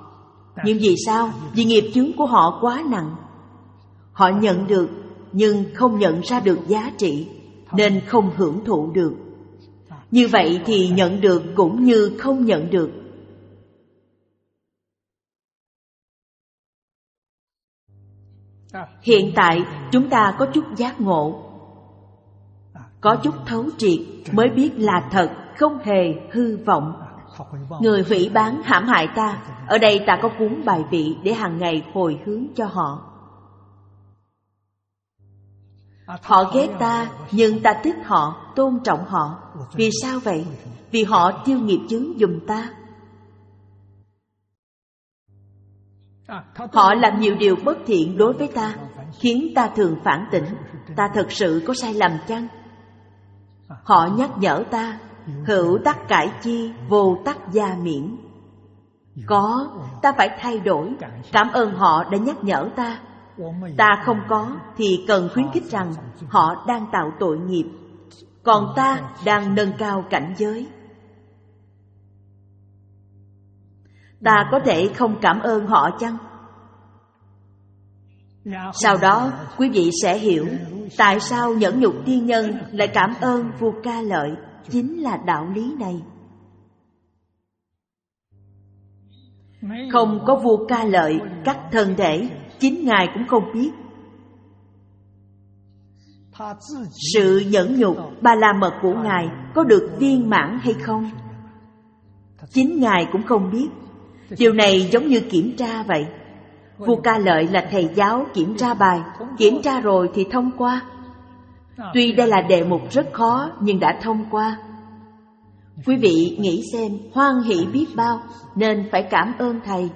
Nhưng vì sao? Vì nghiệp chướng của họ quá nặng. Họ nhận được nhưng không nhận ra được giá trị, nên không hưởng thụ được. Như vậy thì nhận được cũng như không nhận được. Hiện tại chúng ta có chút giác ngộ, có chút thấu triệt, mới biết là thật, không hề hư vọng. Người hủy bán hãm hại ta, ở đây ta có cúng bài vị để hàng ngày hồi hướng cho họ. Họ ghét ta, nhưng ta thích họ, tôn trọng họ. Vì sao vậy? Vì họ tiêu nghiệp chướng giùm ta. Họ làm nhiều điều bất thiện đối với ta, khiến ta thường phản tỉnh. Ta thật sự có sai lầm chăng? Họ nhắc nhở ta, hữu tắc cải chi, vô tắc gia miễn. Có, ta phải thay đổi. Cảm ơn họ đã nhắc nhở ta. Ta không có thì cần khuyến khích rằng họ đang tạo tội nghiệp, còn ta đang nâng cao cảnh giới. Ta có thể không cảm ơn họ chăng? Sau đó quý vị sẽ hiểu tại sao nhẫn nhục tiên nhân lại cảm ơn vua Ca Lợi. Chính là đạo lý này. Không có vua Ca Lợi cắt thân thể, chính Ngài cũng không biết. Sự nhẫn nhục ba la mật của Ngài có được viên mãn hay không, chính Ngài cũng không biết. Điều này giống như kiểm tra vậy. Vua Ca Lợi là thầy giáo kiểm tra bài, kiểm tra rồi thì thông qua. Tuy đây là đề mục rất khó nhưng đã thông qua. Quý vị nghĩ xem, hoan hỷ biết bao, nên phải cảm ơn thầy.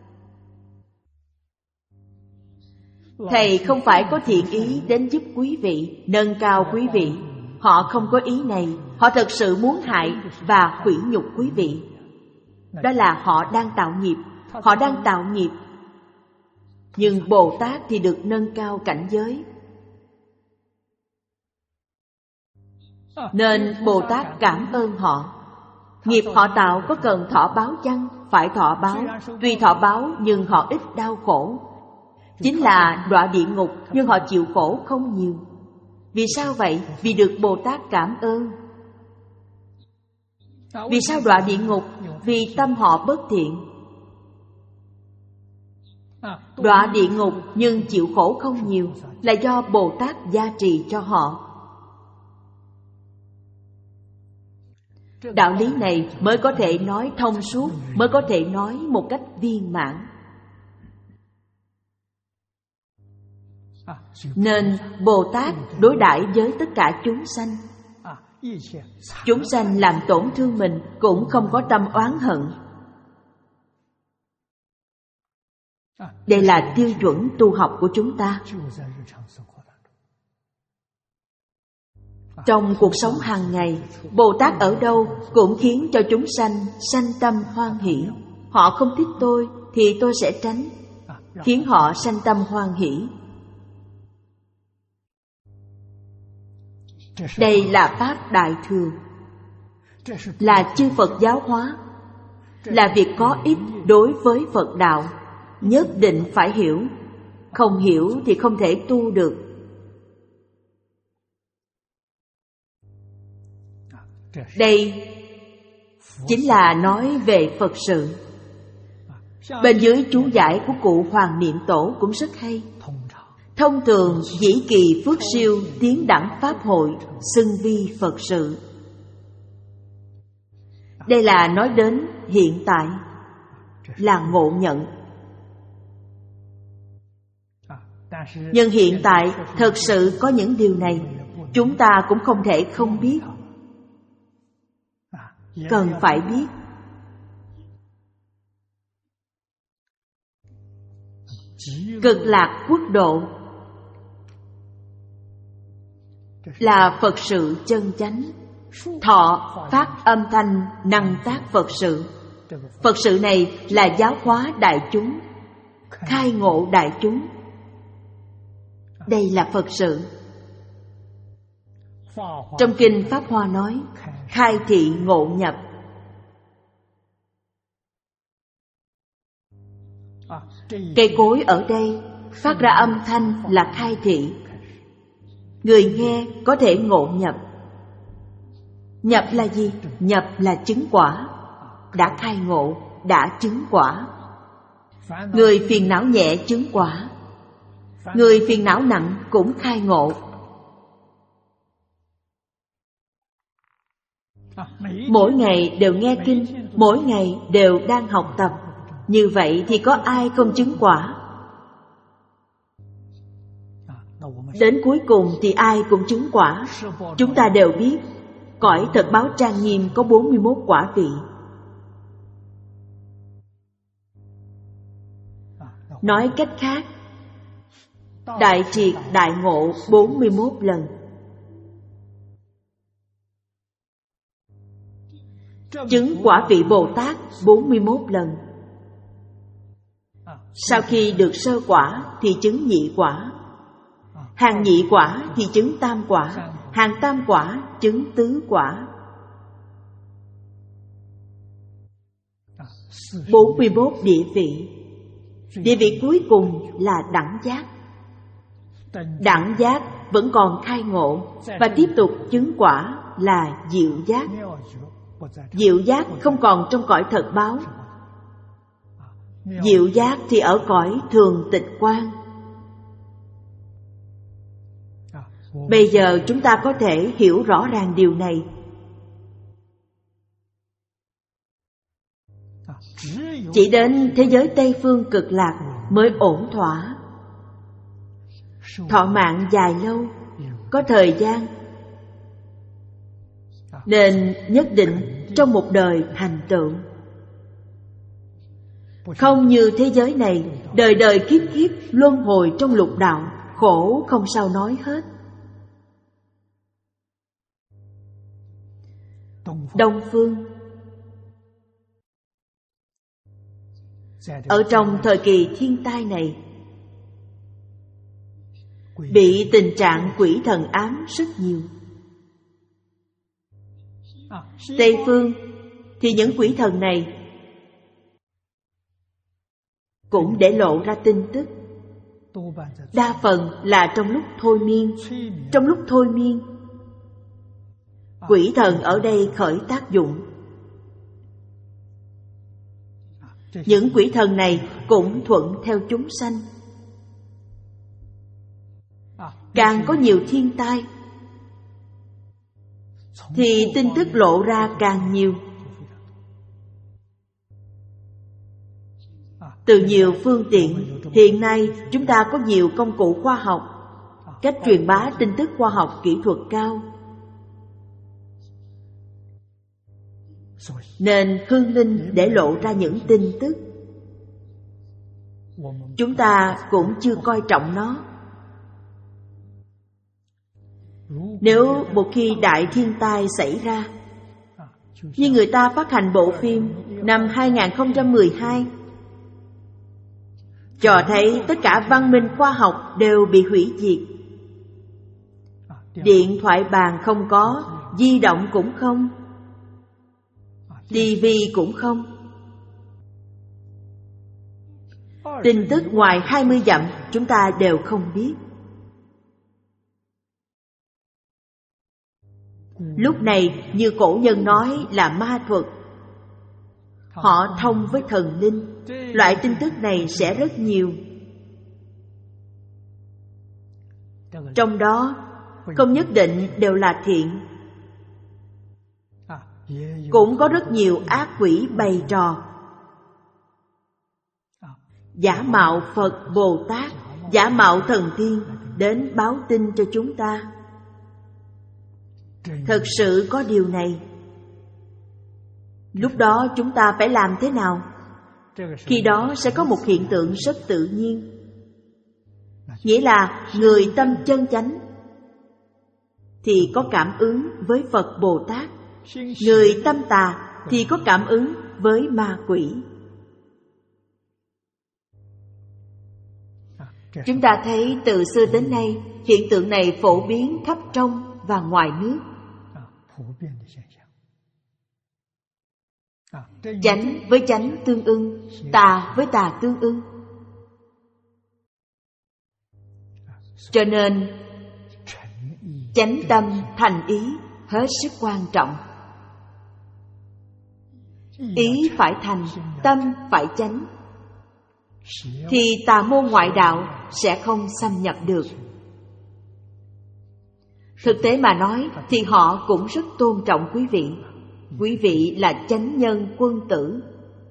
Thầy không phải có thiện ý đến giúp quý vị, nâng cao quý vị. Họ không có ý này, họ thật sự muốn hại và hủy nhục quý vị. Đó là họ đang tạo nghiệp, họ đang tạo nghiệp. Nhưng Bồ Tát thì được nâng cao cảnh giới. Nên Bồ Tát cảm ơn họ. Nghiệp họ tạo có cần thọ báo chăng? Phải thọ báo. Tuy thọ báo nhưng họ ít đau khổ. Chính là đọa địa ngục nhưng họ chịu khổ không nhiều. Vì sao vậy? Vì được Bồ Tát cảm ơn. Vì sao đọa địa ngục? Vì tâm họ bất thiện. Đọa địa ngục nhưng chịu khổ không nhiều là do Bồ Tát gia trì cho họ. Đạo lý này mới có thể nói thông suốt, mới có thể nói một cách viên mãn. Nên Bồ Tát đối đãi với tất cả chúng sanh. Chúng sanh làm tổn thương mình cũng không có tâm oán hận. Đây là tiêu chuẩn tu học của chúng ta. Trong cuộc sống hàng ngày, Bồ Tát ở đâu cũng khiến cho chúng sanh sanh tâm hoan hỷ. Họ không thích tôi thì tôi sẽ tránh, khiến họ sanh tâm hoan hỷ. Đây là Pháp Đại Thừa, là chư Phật giáo hóa, là việc có ích đối với Phật Đạo. Nhất định phải hiểu, không hiểu thì không thể tu được. Đây chính là nói về Phật sự. Bên dưới chú giải của cụ Hoàng Niệm Tổ cũng rất hay. Thông thường dĩ kỳ phước siêu tiến đẳng pháp hội, xưng vi Phật sự. Đây là nói đến hiện tại, là ngộ nhận. Nhưng hiện tại thật sự có những điều này, chúng ta cũng không thể không biết, cần phải biết. Cực lạc quốc độ là Phật sự chân chánh. Thọ phát âm thanh năng tác Phật sự. Phật sự này là giáo hóa đại chúng, khai ngộ đại chúng. Đây là Phật sự. Trong kinh Pháp Hoa nói khai thị ngộ nhập. Cây cối ở đây phát ra âm thanh là khai thị. Người nghe có thể ngộ nhập. Nhập là gì? Nhập là chứng quả. Đã khai ngộ, đã chứng quả. Người phiền não nhẹ chứng quả, người phiền não nặng cũng khai ngộ. Mỗi ngày đều nghe kinh, mỗi ngày đều đang học tập. Như vậy thì có ai không chứng quả? Đến cuối cùng thì ai cũng chứng quả. Chúng ta đều biết cõi thật báo trang nghiêm có bốn mươi mốt quả vị. Nói cách khác, đại triệt đại ngộ bốn mươi mốt lần. Chứng quả vị Bồ Tát bốn mươi mốt lần. Sau khi được sơ quả thì chứng nhị quả, hàng nhị quả thì chứng tam quả, hàng tam quả chứng tứ quả. bốn mươi mốt địa vị. Địa vị cuối cùng là đẳng giác. Đẳng giác vẫn còn khai ngộ và tiếp tục chứng quả là diệu giác. Diệu giác không còn trong cõi thật báo. Diệu giác thì ở cõi thường tịch quan. Bây giờ chúng ta có thể hiểu rõ ràng điều này. Chỉ đến thế giới Tây Phương Cực Lạc mới ổn thỏa. Thọ mạng dài lâu, có thời gian, nên nhất định trong một đời hành tựu. Không như thế giới này, đời đời kiếp kiếp luân hồi trong lục đạo, khổ không sao nói hết. Đông phương, ở trong thời kỳ thiên tai này, bị tình trạng quỷ thần ám rất nhiều. Tây phương thì những quỷ thần này cũng để lộ ra tin tức. Đa phần là trong lúc thôi miên. Trong lúc thôi miên, quỷ thần ở đây khởi tác dụng. Những quỷ thần này cũng thuận theo chúng sanh. Càng có nhiều thiên tai thì tin tức lộ ra càng nhiều. Từ nhiều phương tiện, hiện nay chúng ta có nhiều công cụ khoa học, cách truyền bá tin tức khoa học kỹ thuật cao. Nên hương linh để lộ ra những tin tức, chúng ta cũng chưa coi trọng nó. Nếu một khi đại thiên tai xảy ra, như người ta phát hành bộ phim năm hai không một hai, cho thấy tất cả văn minh khoa học đều bị hủy diệt. Điện thoại bàn không có, di động cũng không, tivi cũng không. Tin tức ngoài hai mươi dặm chúng ta đều không biết. Lúc này như cổ nhân nói là ma thuật. Họ thông với thần linh. Loại tin tức này sẽ rất nhiều. Trong đó không nhất định đều là thiện. Cũng có rất nhiều ác quỷ bày trò, giả mạo Phật, Bồ Tát, giả mạo thần tiên đến báo tin cho chúng ta. Thật sự có điều này. Lúc đó chúng ta phải làm thế nào? Khi đó sẽ có một hiện tượng rất tự nhiên. Nghĩa là người tâm chân chánh thì có cảm ứng với Phật, Bồ Tát. Người tâm tà thì có cảm ứng với ma quỷ. Chúng ta thấy từ xưa đến nay hiện tượng này phổ biến khắp trong và ngoài nước. Chánh với chánh tương ưng, tà với tà tương ưng. Cho nên chánh tâm thành ý hết sức quan trọng. Ý phải thành, tâm phải chánh, thì tà môn ngoại đạo sẽ không xâm nhập được. Thực tế mà nói thì họ cũng rất tôn trọng quý vị. Quý vị là chánh nhân quân tử,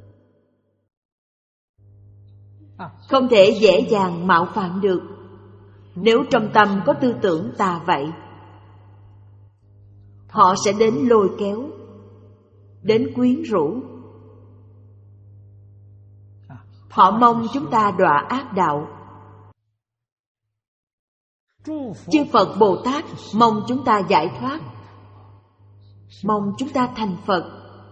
không thể dễ dàng mạo phạm được. Nếu trong tâm có tư tưởng tà vậy, họ sẽ đến lôi kéo, đến quyến rũ. Họ mong chúng ta đọa ác đạo. Chư Phật Bồ Tát mong chúng ta giải thoát, mong chúng ta thành Phật.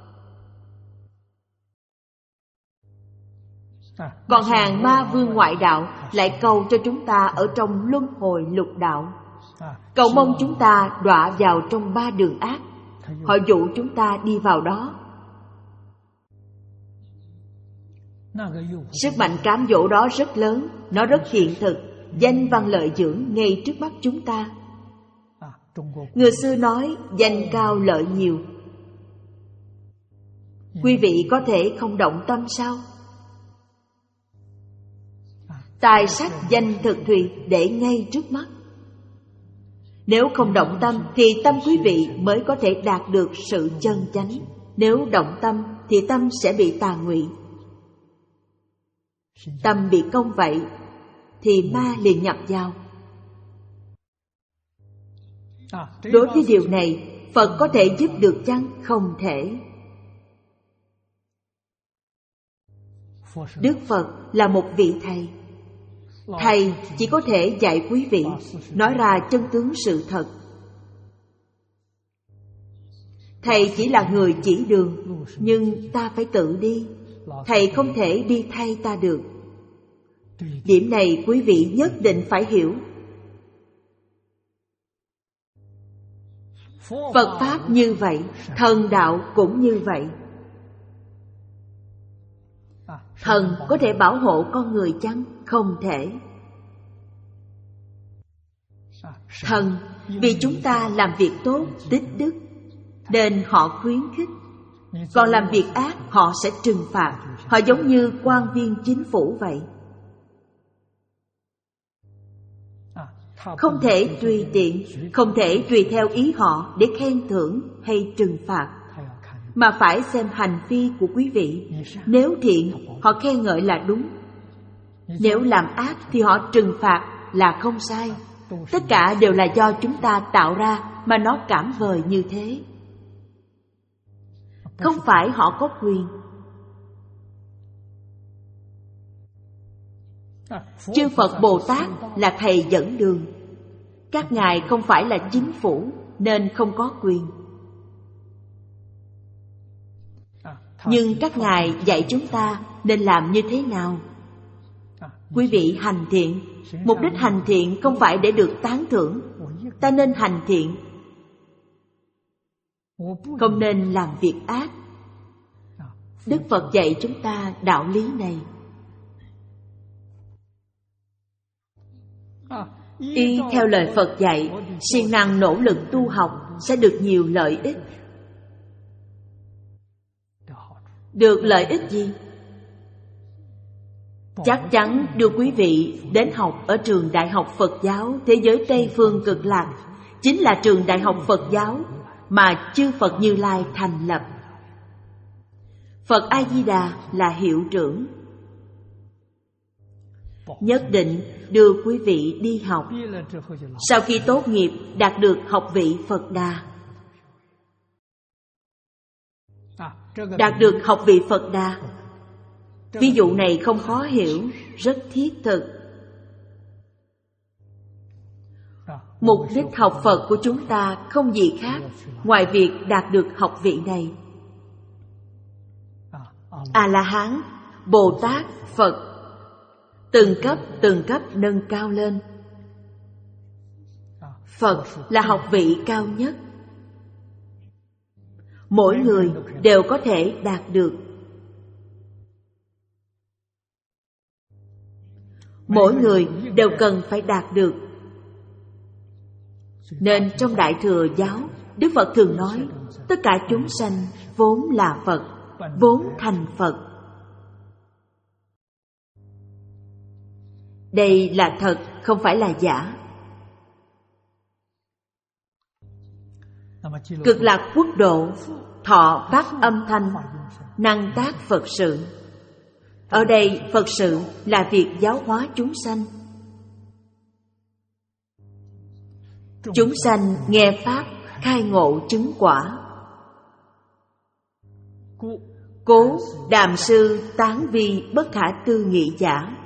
Còn hàng ma vương ngoại đạo lại cầu cho chúng ta ở trong luân hồi lục đạo, cầu mong chúng ta đọa vào trong ba đường ác. Họ dụ chúng ta đi vào đó. Sức mạnh cám dỗ đó rất lớn, nó rất hiện thực, danh văn lợi dưỡng ngay trước mắt chúng ta. Người xưa nói danh cao lợi nhiều. Quý vị có thể không động tâm sao? Tài sắc danh thực thùy để ngay trước mắt. Nếu không động tâm thì tâm quý vị mới có thể đạt được sự chân chánh. Nếu động tâm thì tâm sẽ bị tà ngụy. Tâm bị công vậy thì ma liền nhập vào. Đối với điều này, Phật có thể giúp được chăng? Không thể. Đức Phật là một vị thầy. Thầy chỉ có thể dạy quý vị, nói ra chân tướng sự thật. Thầy chỉ là người chỉ đường, nhưng ta phải tự đi. Thầy không thể đi thay ta được. Điểm này quý vị nhất định phải hiểu. Phật Pháp như vậy, thần đạo cũng như vậy. Thần có thể bảo hộ con người chăng? Không thể. Thần vì chúng ta làm việc tốt, tích đức, nên họ khuyến khích. Còn làm việc ác, họ sẽ trừng phạt. Họ giống như quan viên chính phủ vậy. Không thể tùy tiện, không thể tùy theo ý họ để khen thưởng hay trừng phạt, mà phải xem hành vi của quý vị. Nếu thiện, họ khen ngợi là đúng. Nếu làm ác thì họ trừng phạt là không sai. Tất cả đều là do chúng ta tạo ra, mà nó cảm vời như thế. Không phải họ có quyền. Chư Phật Bồ Tát là thầy dẫn đường. Các ngài không phải là chính phủ, nên không có quyền. Nhưng các ngài dạy chúng ta nên làm như thế nào. Quý vị hành thiện, mục đích hành thiện không phải để được tán thưởng. Ta nên hành thiện, không nên làm việc ác. Đức Phật dạy chúng ta đạo lý này. Y theo lời Phật dạy, siêng năng nỗ lực tu học sẽ được nhiều lợi ích. Được lợi ích gì? Chắc chắn đưa quý vị đến học ở trường Đại học Phật giáo Thế giới Tây Phương Cực Lạc, chính là trường Đại học Phật giáo mà chư Phật Như Lai thành lập. Phật A Di Đà là hiệu trưởng. Nhất định đưa quý vị đi học. Sau khi tốt nghiệp đạt được học vị Phật Đà. Đạt được học vị Phật Đà. Ví dụ này không khó hiểu, rất thiết thực. Mục đích học Phật của chúng ta không gì khác ngoài việc đạt được học vị này. A-la-hán, Bồ Tát, Phật, từng cấp từng cấp nâng cao lên. Phật là học vị cao nhất. Mỗi người đều có thể đạt được. Mỗi người đều cần phải đạt được. Nên trong Đại Thừa Giáo, Đức Phật thường nói, tất cả chúng sanh vốn là Phật, vốn thành Phật. Đây là thật, không phải là giả. Cực lạc quốc độ, thọ phát âm thanh, năng tác Phật sự. Ở đây Phật sự là việc giáo hóa chúng sanh. Chúng sanh nghe Pháp, khai ngộ chứng quả. Cố đàm sư tán vi bất khả tư nghị giả.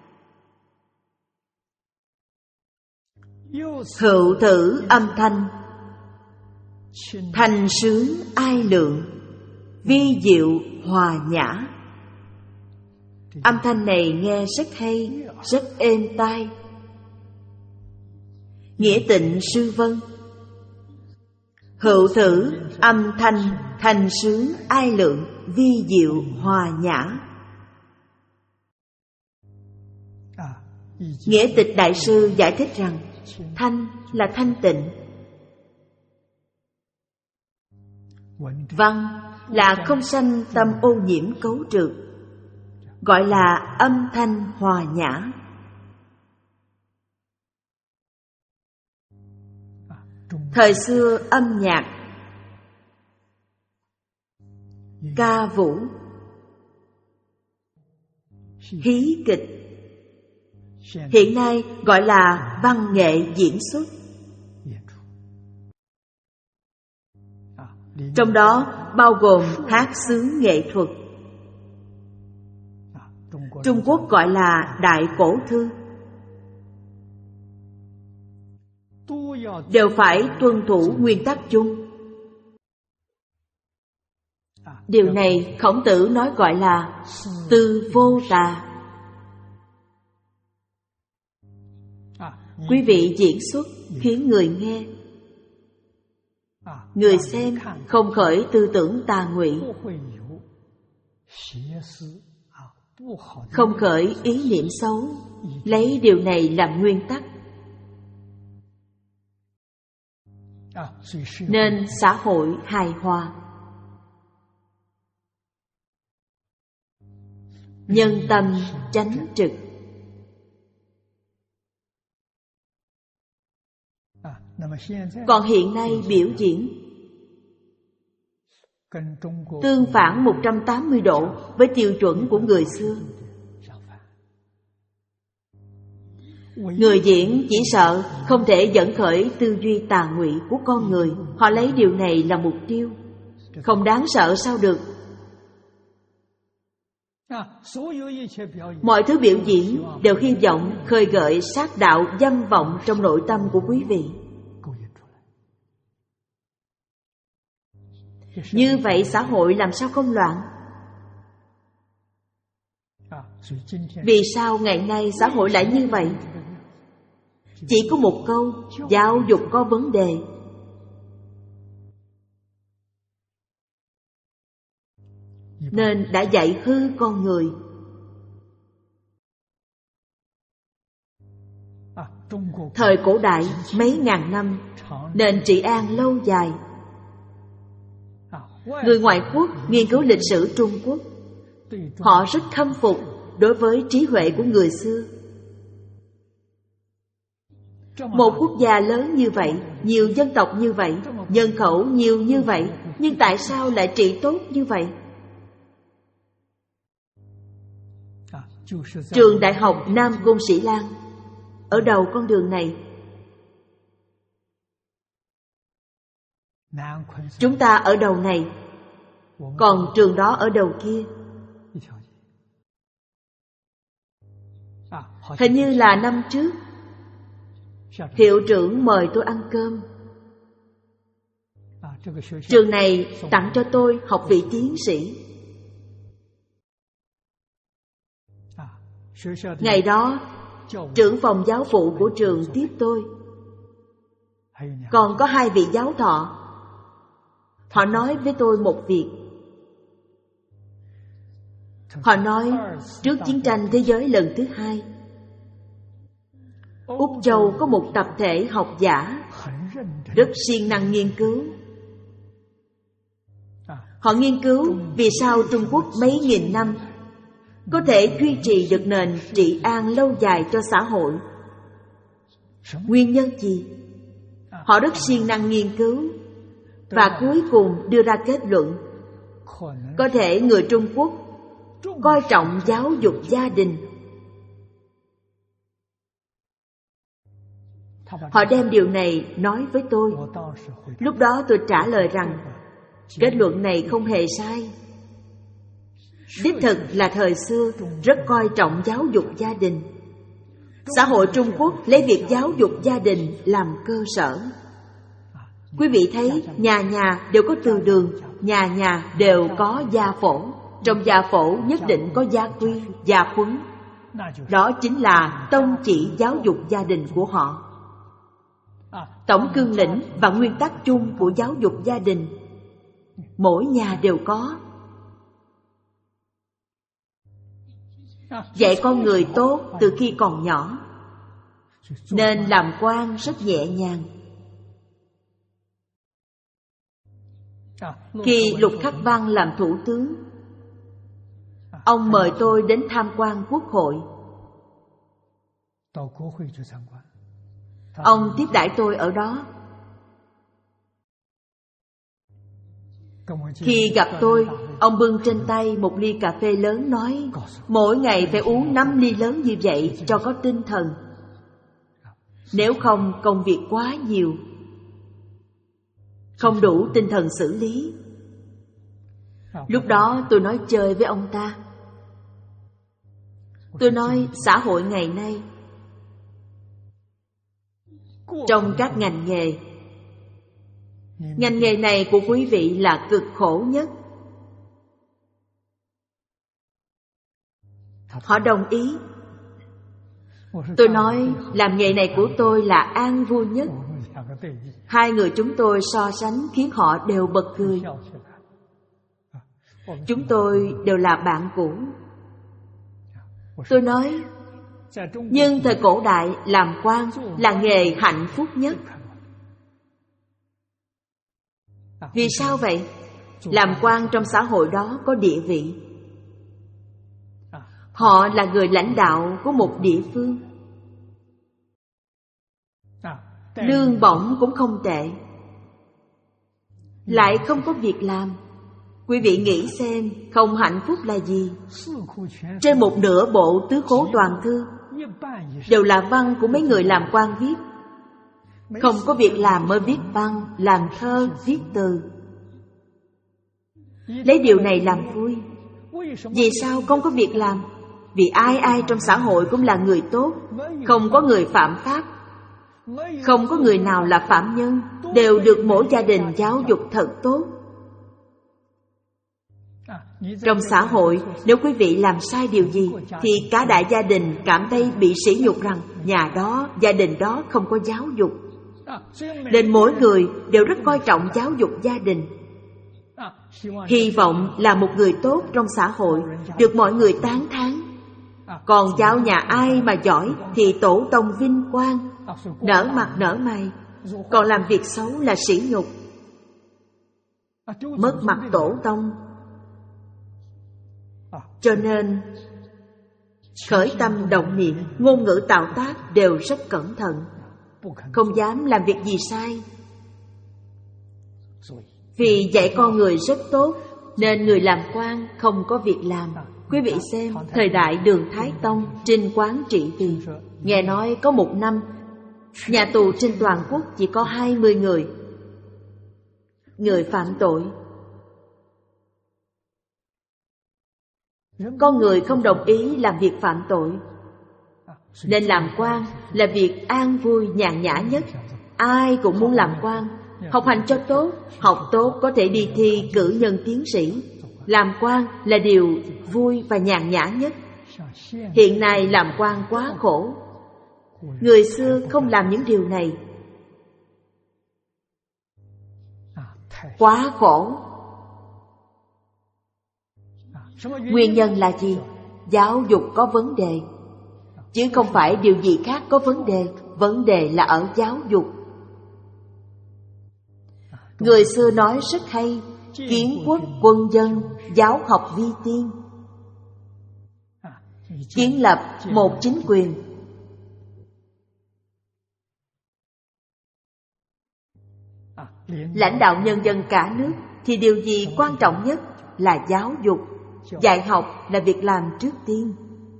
Hữu thử âm thanh, thành sướng ai lượng, vi diệu hòa nhã. Âm thanh này nghe rất hay, rất êm tai. Nghĩa tịnh sư vân. Hữu thử âm thanh, thành sướng ai lượng, vi diệu hòa nhã. Nghĩa tịch đại sư giải thích rằng, thanh là thanh tịnh, văn là không sanh tâm ô nhiễm cấu trượt, gọi là âm thanh hòa nhã. Thời xưa âm nhạc, ca vũ, hí kịch, hiện nay gọi là văn nghệ diễn xuất. Trong đó bao gồm hát xướng nghệ thuật. Trung Quốc gọi là đại cổ thư. Đều phải tuân thủ nguyên tắc chung. Điều này Khổng Tử nói gọi là tư vô tà. Quý vị diễn xuất khiến người nghe, người xem không khởi tư tưởng tà ngụy, không khởi ý niệm xấu, lấy điều này làm nguyên tắc. Nên xã hội hài hòa, nhân tâm tránh trực. Còn hiện nay biểu diễn tương phản một trăm tám mươi độ với tiêu chuẩn của người xưa. Người diễn chỉ sợ không thể dẫn khởi tư duy tà ngụy của con người. Họ lấy điều này là mục tiêu. Không đáng sợ sao được. Mọi thứ biểu diễn đều hy vọng khơi gợi sát đạo dâm vọng trong nội tâm của quý vị. Như vậy xã hội làm sao không loạn? Vì sao ngày nay xã hội lại như vậy? Chỉ có một câu, giáo dục có vấn đề. Nên đã dạy hư con người. Thời cổ đại mấy ngàn năm, nền trị an lâu dài. Người ngoại quốc nghiên cứu lịch sử Trung Quốc, họ rất khâm phục đối với trí huệ của người xưa. Một quốc gia lớn như vậy, nhiều dân tộc như vậy, nhân khẩu nhiều như vậy, nhưng tại sao lại trị tốt như vậy? Trường Đại học Nam Côn Sĩ Lan ở đầu con đường này. Chúng ta ở đầu này, còn trường đó ở đầu kia. Hình như là năm trước, hiệu trưởng mời tôi ăn cơm. Trường này tặng cho tôi học vị tiến sĩ. Ngày đó, trưởng phòng giáo vụ của trường tiếp tôi. Còn có hai vị giáo thọ. Họ nói với tôi một việc. Họ nói trước chiến tranh thế giới lần thứ hai, Úc Châu có một tập thể học giả rất siêng năng nghiên cứu. Họ nghiên cứu vì sao Trung Quốc mấy nghìn năm có thể duy trì được nền trị an lâu dài cho xã hội. Nguyên nhân gì? Họ rất siêng năng nghiên cứu và cuối cùng đưa ra kết luận có thể người Trung Quốc coi trọng giáo dục gia đình. Họ đem điều này nói với tôi. Lúc đó tôi trả lời rằng kết luận này không hề sai. Đích thực là thời xưa rất coi trọng giáo dục gia đình. Xã hội Trung Quốc lấy việc giáo dục gia đình làm cơ sở. Quý vị thấy nhà nhà đều có từ đường, nhà nhà đều có gia phổ. Trong gia phổ nhất định có gia quy, gia huấn. Đó chính là tông chỉ giáo dục gia đình của họ. Tổng cương lĩnh và nguyên tắc chung của giáo dục gia đình mỗi nhà đều có. Dạy con người tốt từ khi còn nhỏ, nên làm quan rất nhẹ nhàng. Khi Lục Khắc Văn làm thủ tướng, ông mời tôi đến tham quan Quốc hội. Ông tiếp đãi tôi ở đó. Khi gặp tôi, ông bưng trên tay một ly cà phê lớn nói mỗi ngày phải uống năm ly lớn như vậy cho có tinh thần. Nếu không công việc quá nhiều, không đủ tinh thần xử lý. Lúc đó tôi nói chơi với ông ta. Tôi nói xã hội ngày nay, trong các ngành nghề, ngành nghề này của quý vị là cực khổ nhất. Họ đồng ý. Tôi nói làm nghề này của tôi là an vui nhất. Hai người chúng tôi so sánh khiến họ đều bật cười. Chúng tôi đều là bạn cũ. Tôi nói, nhưng thời cổ đại làm quan là nghề hạnh phúc nhất. Vì sao vậy? Làm quan trong xã hội đó có địa vị. Họ là người lãnh đạo của một địa phương. Lương bổng cũng không tệ, lại không có việc làm. Quý vị nghĩ xem, không hạnh phúc là gì? Trên một nửa bộ tứ khố toàn thư đều là văn của mấy người làm quan viết. Không có việc làm mới viết văn, làm thơ, viết từ. Lấy điều này làm vui. Vì sao không có việc làm? Vì ai ai trong xã hội cũng là người tốt, không có người phạm pháp, không có người nào là phạm nhân, đều được mỗi gia đình giáo dục thật tốt. Trong xã hội, nếu quý vị làm sai điều gì thì cả đại gia đình cảm thấy bị sỉ nhục rằng nhà đó, gia đình đó không có giáo dục. Nên mỗi người đều rất coi trọng giáo dục gia đình. Hy vọng là một người tốt trong xã hội, được mọi người tán thán. Còn giáo nhà ai mà giỏi thì tổ tông vinh quang, nở mặt nở mày. Còn làm việc xấu là sỉ nhục, mất mặt tổ tông. Cho nên khởi tâm động niệm, ngôn ngữ tạo tác đều rất cẩn thận, không dám làm việc gì sai. Vì dạy con người rất tốt, nên người làm quan không có việc làm. Quý vị xem, thời đại Đường Thái Tông trinh quán trị vì, nghe nói có một năm, nhà tù trên toàn quốc chỉ có hai mươi người. Người phạm tội. Con người không đồng ý làm việc phạm tội, nên làm quan là việc an vui nhàn nhã nhất. Ai cũng muốn làm quan. Học hành cho tốt, học tốt có thể đi thi cử nhân tiến sĩ. Làm quan là điều vui và nhàn nhã nhất. Hiện nay làm quan quá khổ. Người xưa không làm những điều này. Quá khổ. Nguyên nhân là gì? Giáo dục có vấn đề, chứ không phải điều gì khác có vấn đề. Vấn đề là ở giáo dục. Người xưa nói rất hay: kiến quốc quân dân, giáo học vi tiên. Kiến lập một chính quyền, lãnh đạo nhân dân cả nước, thì điều gì quan trọng nhất là giáo dục. Dạy học là việc làm trước tiên.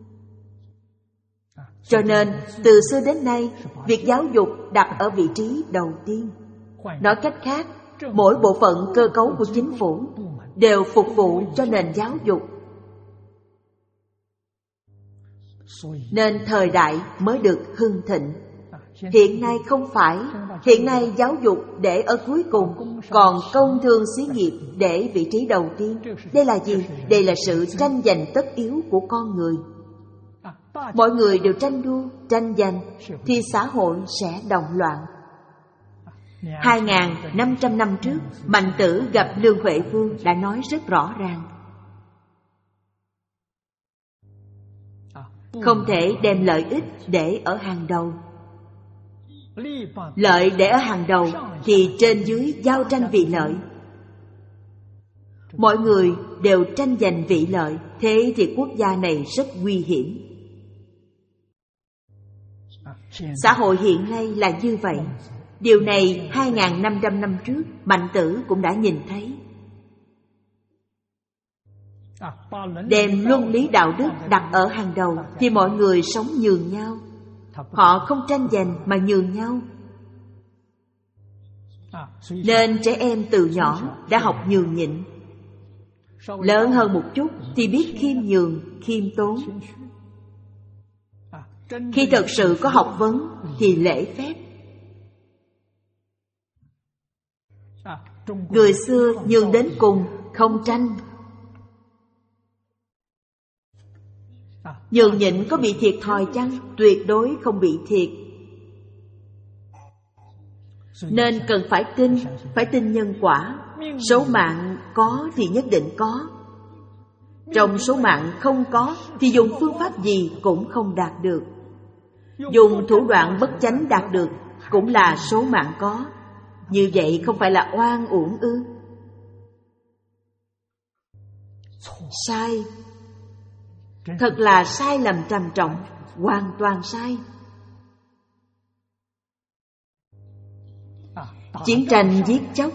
Cho nên từ xưa đến nay, việc giáo dục đặt ở vị trí đầu tiên. Nói cách khác, mỗi bộ phận cơ cấu của chính phủ đều phục vụ cho nền giáo dục. Nên thời đại mới được hưng thịnh. Hiện nay không phải. Hiện nay giáo dục để ở cuối cùng, còn công thương xí nghiệp để vị trí đầu tiên. Đây là gì? Đây là sự tranh giành tất yếu của con người. Mọi người đều tranh đua, tranh giành, thì xã hội sẽ động loạn. Hai nghìn năm trăm năm trước, Mạnh Tử gặp Lương Huệ Vương đã nói rất rõ ràng: không thể đem lợi ích để ở hàng đầu. Lợi để ở hàng đầu thì trên dưới giao tranh vị lợi. Mọi người đều tranh giành vị lợi, thế thì quốc gia này rất nguy hiểm. Xã hội hiện nay là như vậy. Điều này hai nghìn năm trăm năm trước Mạnh Tử cũng đã nhìn thấy. Đem luân lý đạo đức đặt ở hàng đầu thì mọi người sống nhường nhau. Họ không tranh giành mà nhường nhau. Nên trẻ em từ nhỏ đã học nhường nhịn. Lớn hơn một chút thì biết khiêm nhường, khiêm tốn. Khi thật sự có học vấn thì lễ phép. Người xưa nhường đến cùng, không tranh. Nhường nhịn có bị thiệt thòi chăng? Tuyệt đối không bị thiệt. Nên cần phải tin, phải tin nhân quả. Số mạng có thì nhất định có. Trong số mạng không có thì dùng phương pháp gì cũng không đạt được. Dùng thủ đoạn bất chánh đạt được cũng là số mạng có. Như vậy không phải là oan uổng ư? Sai. Thật là sai lầm trầm trọng, hoàn toàn sai. Chiến tranh giết chóc,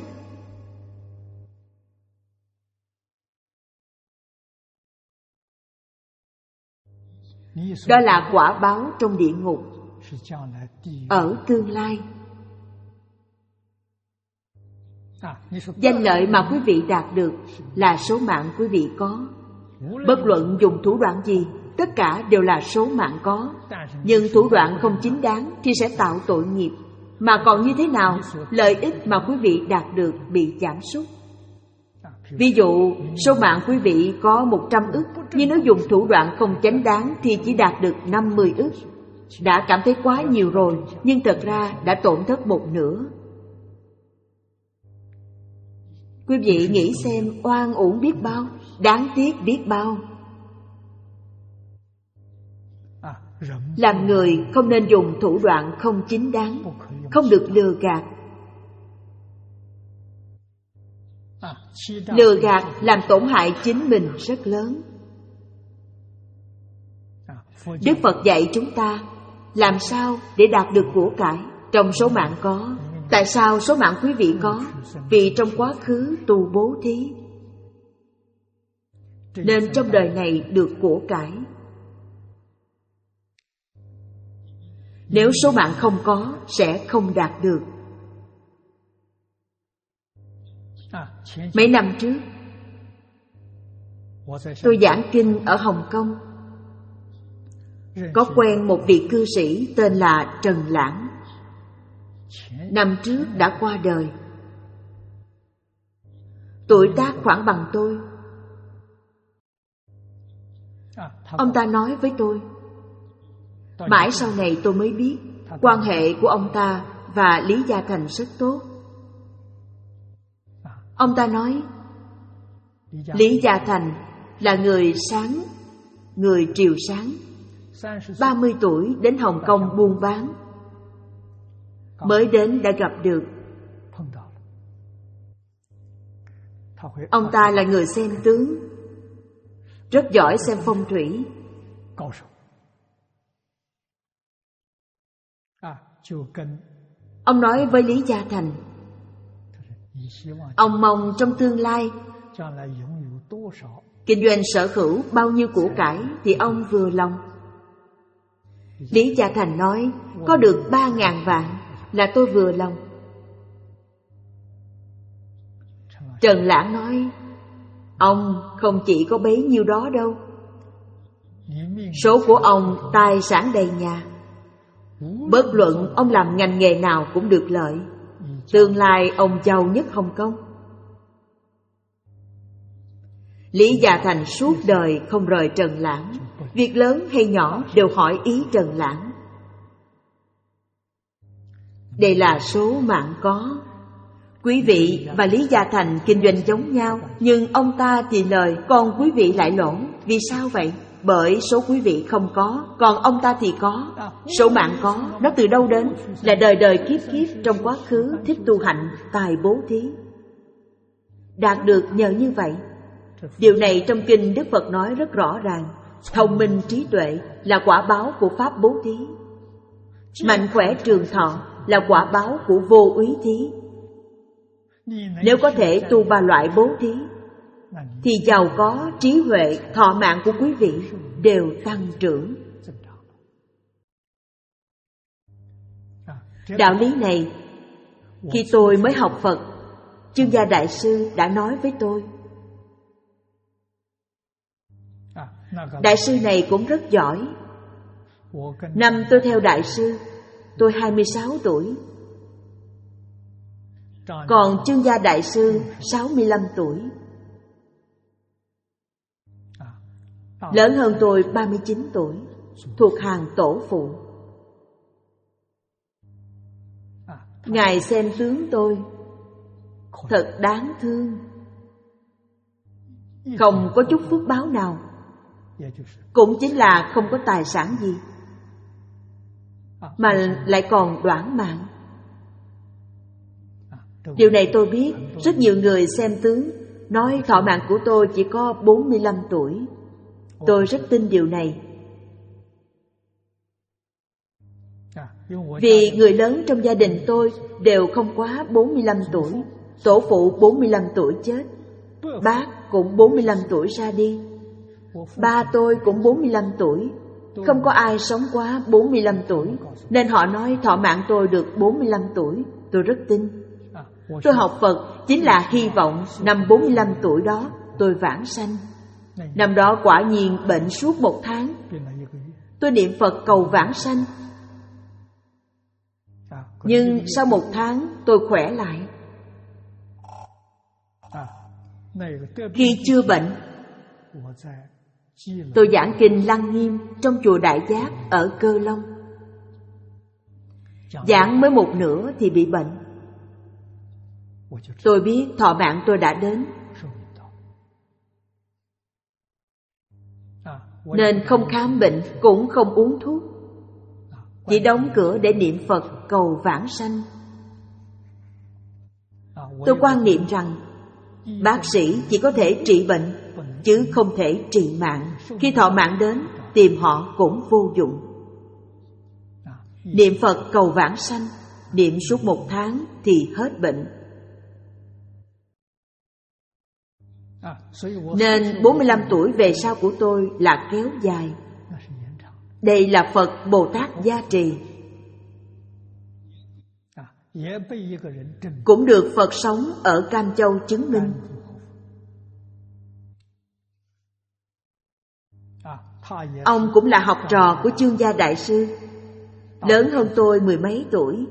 đó là quả báo trong địa ngục, ở tương lai. Danh lợi mà quý vị đạt được là số mạng quý vị có. Bất luận dùng thủ đoạn gì, tất cả đều là số mạng có. Nhưng thủ đoạn không chính đáng thì sẽ tạo tội nghiệp. Mà còn như thế nào, lợi ích mà quý vị đạt được bị giảm sút. Ví dụ, số mạng quý vị có một trăm ức, nhưng nếu dùng thủ đoạn không chánh đáng thì chỉ đạt được năm mươi ức. Đã cảm thấy quá nhiều rồi, nhưng thật ra đã tổn thất một nửa. Quý vị nghĩ xem, oan uổng biết bao, đáng tiếc biết bao. Làm người không nên dùng thủ đoạn không chính đáng, không được lừa gạt. Lừa gạt làm tổn hại chính mình rất lớn. Đức Phật dạy chúng ta làm sao để đạt được của cải. Trong số mạng có. Tại sao số mạng quý vị có? Vì trong quá khứ tu bố thí, nên trong đời này được của cải. Nếu số mạng không có, sẽ không đạt được. Mấy năm trước, tôi giảng kinh ở Hồng Kông. Có quen một vị cư sĩ tên là Trần Lãng. Năm trước đã qua đời. Tuổi tác khoảng bằng tôi. Ông ta nói với tôi, mãi sau này tôi mới biết quan hệ của ông ta và Lý Gia Thành rất tốt. Ông ta nói, Lý Gia Thành là người sáng, người triều sáng. ba mươi tuổi đến Hồng Kông buôn bán. Mới đến đã gặp được. Ông ta là người xem tướng, rất giỏi xem phong thủy. Ông nói với Lý Gia Thành, ông mong trong tương lai kinh doanh sở hữu bao nhiêu của cải thì ông vừa lòng. Lý Gia Thành nói, có được ba ngàn vạn là tôi vừa lòng. Trần Lãng nói, ông không chỉ có bấy nhiêu đó đâu. Số của ông tài sản đầy nhà. Bất luận ông làm ngành nghề nào cũng được lợi. Tương lai ông giàu nhất Hồng Kông. Lý Gia Thành suốt đời không rời Trần Lãng. Việc lớn hay nhỏ đều hỏi ý Trần Lãng. Đây là số mạng có. Quý vị và Lý Gia Thành kinh doanh giống nhau, nhưng ông ta thì lời, còn quý vị lại lỗ. Vì sao vậy? Bởi số quý vị không có, còn ông ta thì có. Số mạng có, nó từ đâu đến? Là đời đời kiếp kiếp trong quá khứ thích tu hạnh, tài bố thí, đạt được nhờ như vậy. Điều này trong kinh Đức Phật nói rất rõ ràng. Thông minh trí tuệ là quả báo của pháp bố thí. Mạnh khỏe trường thọ là quả báo của vô úy thí. Nếu có thể tu ba loại bố thí thì giàu có, trí huệ, thọ mạng của quý vị đều tăng trưởng. Đạo lý này, khi tôi mới học Phật, Chương Gia Đại Sư đã nói với tôi. Đại sư này cũng rất giỏi. Năm tôi theo Đại sư, tôi hai mươi sáu tuổi. Còn Chương Gia Đại Sư sáu mươi lăm tuổi. Lớn hơn tôi ba mươi chín tuổi, thuộc hàng tổ phụ. Ngài xem tướng tôi thật đáng thương. Không có chút phước báo nào, cũng chính là không có tài sản gì, mà lại còn đoản mạng. Điều này tôi biết. Rất nhiều người xem tướng nói thọ mạng của tôi chỉ có bốn mươi lăm tuổi. Tôi rất tin điều này. Vì người lớn trong gia đình tôi đều không quá bốn mươi lăm tuổi. Tổ phụ bốn mươi lăm tuổi chết, bác cũng bốn mươi lăm tuổi ra đi, ba tôi cũng bốn mươi lăm tuổi. Không có ai sống quá bốn mươi lăm tuổi, nên họ nói thọ mạng tôi được bốn mươi lăm tuổi. Tôi rất tin. Tôi học Phật chính là hy vọng năm bốn mươi lăm tuổi đó tôi vãng sanh. Năm đó quả nhiên bệnh suốt một tháng. Tôi niệm Phật cầu vãng sanh. Nhưng sau một tháng tôi khỏe lại. Khi chưa bệnh, tôi giảng kinh Lăng Nghiêm trong chùa Đại Giác ở Cơ Long. Giảng mới một nửa thì bị bệnh. Tôi biết thọ mạng tôi đã đến, nên không khám bệnh cũng không uống thuốc, chỉ đóng cửa để niệm Phật cầu vãng sanh. Tôi quan niệm rằng bác sĩ chỉ có thể trị bệnh, chứ không thể trị mạng. Khi thọ mạng đến, tìm họ cũng vô dụng. Niệm Phật cầu vãng sanh, niệm suốt một tháng thì hết bệnh. Nên bốn mươi lăm tuổi về sau của tôi là kéo dài. Đây là Phật Bồ Tát gia trì. Cũng được Phật sống ở Cam Châu chứng minh. Ông cũng là học trò của Chương Gia Đại Sư, lớn hơn tôi mười mấy tuổi.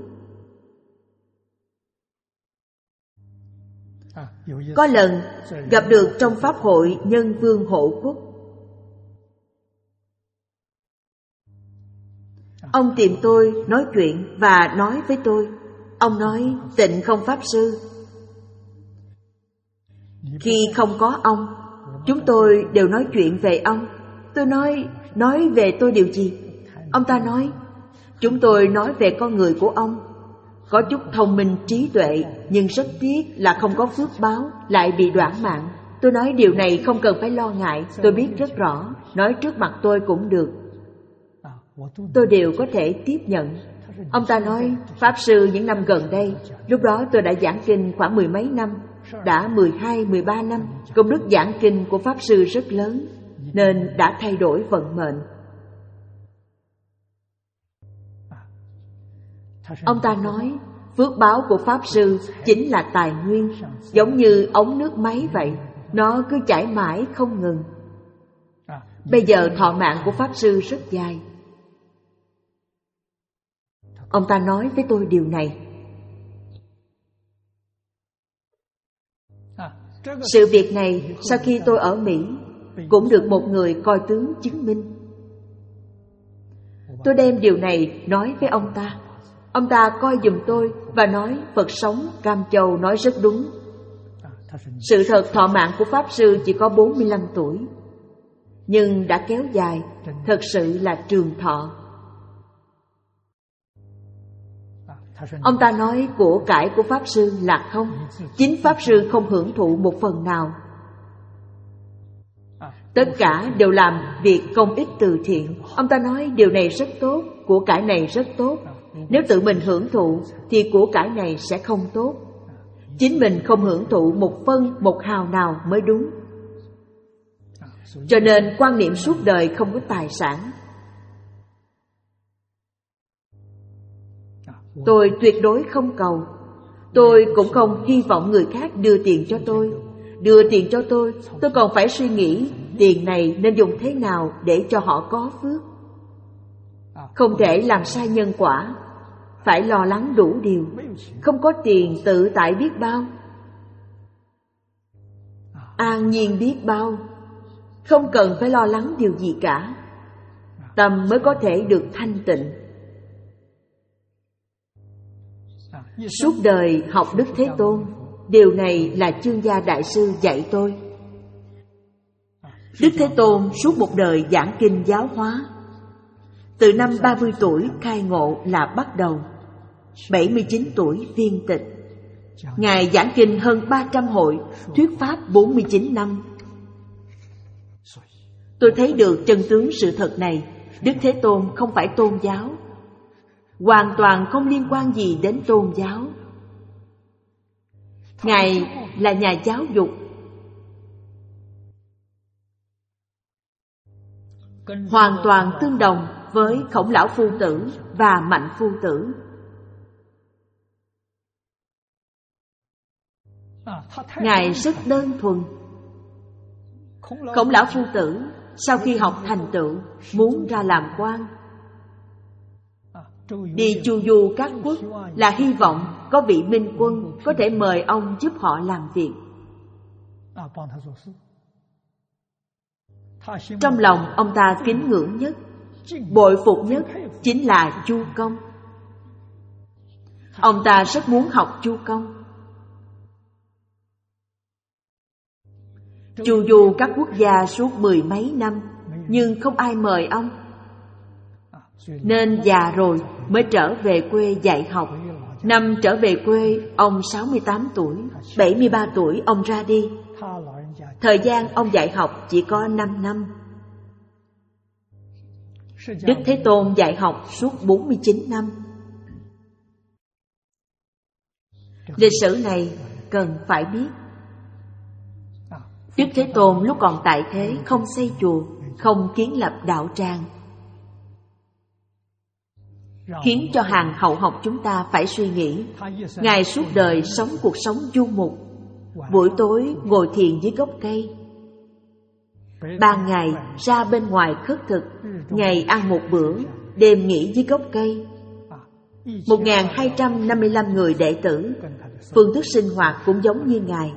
Có lần gặp được trong Pháp hội Nhân Vương Hộ Quốc. Ông tìm tôi nói chuyện và nói với tôi. Ông nói: Tịnh Không Pháp Sư, khi không có ông, chúng tôi đều nói chuyện về ông. Tôi nói: Nói về tôi điều gì? Ông ta nói: Chúng tôi nói về con người của ông. có chút thông minh trí tuệ, nhưng rất tiếc là không có phước báo, lại bị đoản mạng. Tôi nói điều này không cần phải lo ngại, tôi biết rất rõ, nói trước mặt tôi cũng được. Tôi đều có thể tiếp nhận. Ông ta nói, Pháp Sư những năm gần đây, lúc đó tôi đã giảng kinh khoảng mười mấy năm, đã mười hai, mười ba năm, công đức giảng kinh của Pháp Sư rất lớn, nên đã thay đổi vận mệnh. Ông ta nói, phước báo của Pháp Sư chính là tài nguyên, giống như ống nước máy vậy, nó cứ chảy mãi không ngừng. Bây giờ thọ mạng của Pháp Sư rất dài. Ông ta nói với tôi điều này. Sự việc này sau khi tôi ở Mỹ cũng được một người coi tướng chứng minh. Tôi đem điều này nói với ông ta. Ông ta coi giùm tôi và nói Phật sống Cam Châu nói rất đúng. Sự thật thọ mạng của Pháp Sư chỉ có bốn mươi lăm tuổi, nhưng đã kéo dài, thật sự là trường thọ. Ông ta nói của cải của Pháp Sư là không, chính Pháp Sư không hưởng thụ một phần nào. Tất cả đều làm việc công ích từ thiện. Ông ta nói điều này rất tốt, của cải này rất tốt. Nếu tự mình hưởng thụ thì của cải này sẽ không tốt. Chính mình không hưởng thụ một phân, một hào nào mới đúng. Cho nên quan niệm suốt đời không có tài sản. Tôi tuyệt đối không cầu. Tôi cũng không hy vọng người khác đưa tiền cho tôi. Đưa tiền cho tôi, tôi còn phải suy nghĩ tiền này nên dùng thế nào để cho họ có phước. Không thể làm sai nhân quả, phải lo lắng đủ điều. Không có tiền tự tại biết bao, an nhiên biết bao, không cần phải lo lắng điều gì cả. Tâm mới có thể được thanh tịnh. Suốt đời học Đức Thế Tôn, điều này là Chương Gia Đại Sư dạy tôi. Đức Thế Tôn suốt một đời giảng kinh giáo hóa. Từ năm ba mươi tuổi khai ngộ là bắt đầu, bảy mươi chín tuổi viên tịch. Ngài giảng kinh hơn ba trăm hội, thuyết pháp bốn mươi chín năm. Tôi thấy được chân tướng sự thật này. Đức Thế Tôn không phải tôn giáo, hoàn toàn không liên quan gì đến tôn giáo. Ngài là nhà giáo dục, hoàn toàn tương đồng với Khổng Lão Phu Tử và Mạnh Phu Tử. Ngài rất đơn thuần. Khổng Lão Phu Tử sau khi học thành tựu muốn ra làm quan, đi chu du các quốc là hy vọng có vị minh quân có thể mời ông giúp họ làm việc. Trong lòng ông ta kính ngưỡng nhất, bội phục nhất chính là Chu Công. Ông ta rất muốn học Chu Công. Chu du các quốc gia suốt mười mấy năm, nhưng không ai mời ông, nên già rồi mới trở về quê dạy học. Năm trở về quê, ông sáu mươi tám tuổi, bảy mươi ba tuổi ông ra đi. Thời gian ông dạy học chỉ có năm năm. Đức Thế Tôn dạy học suốt bốn mươi chín năm. Lịch sử này cần phải biết. Đức Thế Tôn lúc còn tại thế không xây chùa, không kiến lập đạo tràng, khiến cho hàng hậu học chúng ta phải suy nghĩ. Ngài suốt đời sống cuộc sống du mục, buổi tối ngồi thiền dưới gốc cây, ban ngày ra bên ngoài khất thực, ngày ăn một bữa, đêm nghỉ dưới gốc cây. Một nghìn hai trăm năm mươi lăm người đệ tử, phương thức sinh hoạt cũng giống như Ngài.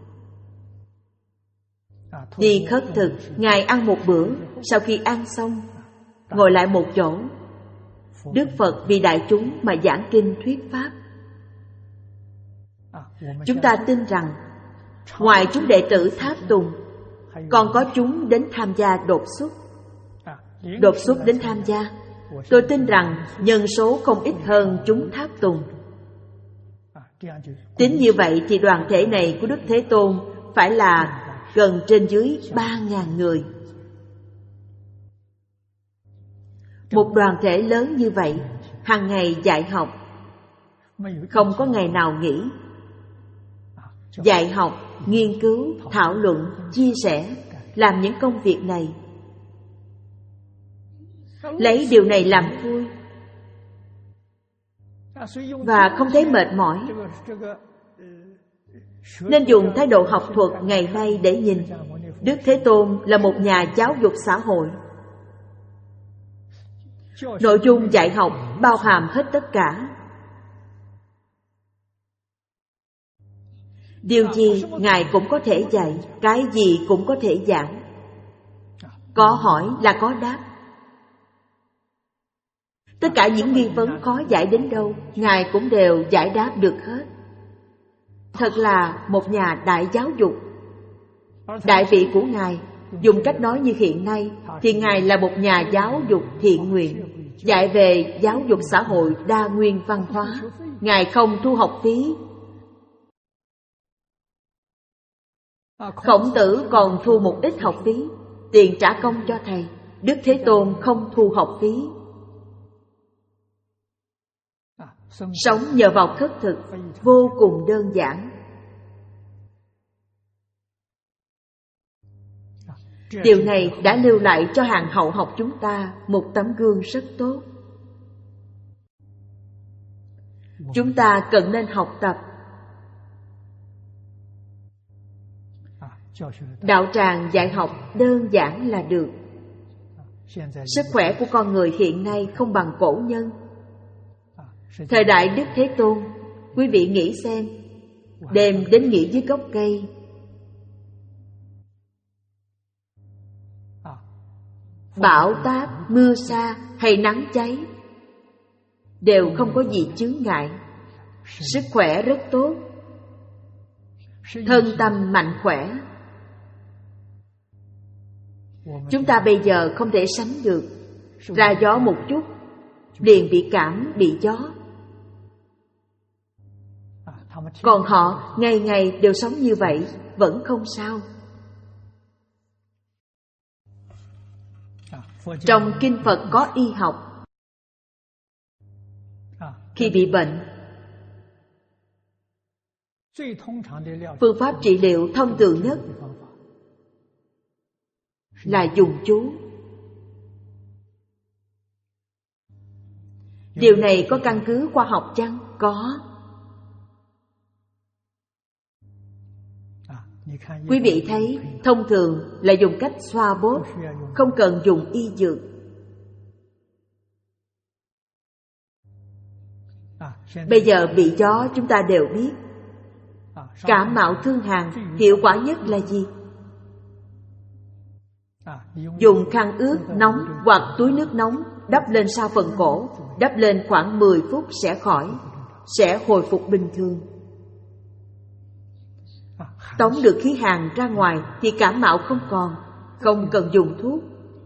Đi khất thực, Ngài ăn một bữa, sau khi ăn xong, ngồi lại một chỗ. Đức Phật vì đại chúng mà giảng kinh thuyết pháp. Chúng ta tin rằng, ngoài chúng đệ tử tháp tùng, còn có chúng đến tham gia đột xuất. Đột xuất đến tham gia, tôi tin rằng nhân số không ít hơn chúng tháp tùng. Tính như vậy thì đoàn thể này của Đức Thế Tôn phải là gần trên dưới ba ngàn người. Một đoàn thể lớn như vậy, hàng ngày dạy học, không có ngày nào nghỉ. Dạy học, nghiên cứu, thảo luận, chia sẻ, làm những công việc này. Lấy điều này làm vui và không thấy mệt mỏi. Nên dùng thái độ học thuật ngày nay để nhìn. Đức Thế Tôn là một nhà giáo dục xã hội. Nội dung dạy học bao hàm hết tất cả. Điều gì Ngài cũng có thể dạy, cái gì cũng có thể giảng. Có hỏi là có đáp. Tất cả những nghi vấn khó giải đến đâu, Ngài cũng đều giải đáp được hết. Thật là một nhà đại giáo dục. Đại vị của Ngài, dùng cách nói như hiện nay, thì Ngài là một nhà giáo dục thiện nguyện, dạy về giáo dục xã hội đa nguyên văn hóa. Ngài không thu học phí. Khổng Tử còn thu một ít học phí, tiền trả công cho thầy. Đức Thế Tôn không thu học phí. Sống nhờ vào khất thực vô cùng đơn giản. Điều này đã lưu lại cho hàng hậu học chúng ta một tấm gương rất tốt. Chúng ta cần nên học tập. Đạo tràng dạy học đơn giản là được. Sức khỏe của con người hiện nay không bằng cổ nhân. Thời đại Đức Thế Tôn, quý vị nghĩ xem, đêm đến nghỉ dưới gốc cây, bão táp, mưa sa hay nắng cháy đều không có gì chướng ngại. Sức khỏe rất tốt, thân tâm mạnh khỏe. Chúng ta bây giờ không thể sánh được. Ra gió một chút liền bị cảm, bị gió. Còn họ ngày ngày đều sống như vậy, vẫn không sao. Trong kinh Phật có y học. Khi bị bệnh, phương pháp trị liệu thông thường nhất là dùng chú. Điều này có căn cứ khoa học chăng? Có. Quý vị thấy, thông thường là dùng cách xoa bóp, không cần dùng y dược. Bây giờ bị gió chúng ta đều biết. Cảm mạo thương hàn, hiệu quả nhất là gì? Dùng khăn ướt nóng hoặc túi nước nóng đắp lên sau phần cổ, đắp lên khoảng mười phút sẽ khỏi, sẽ hồi phục bình thường. Tống được khí hàn ra ngoài thì cảm mạo không còn, không cần dùng thuốc.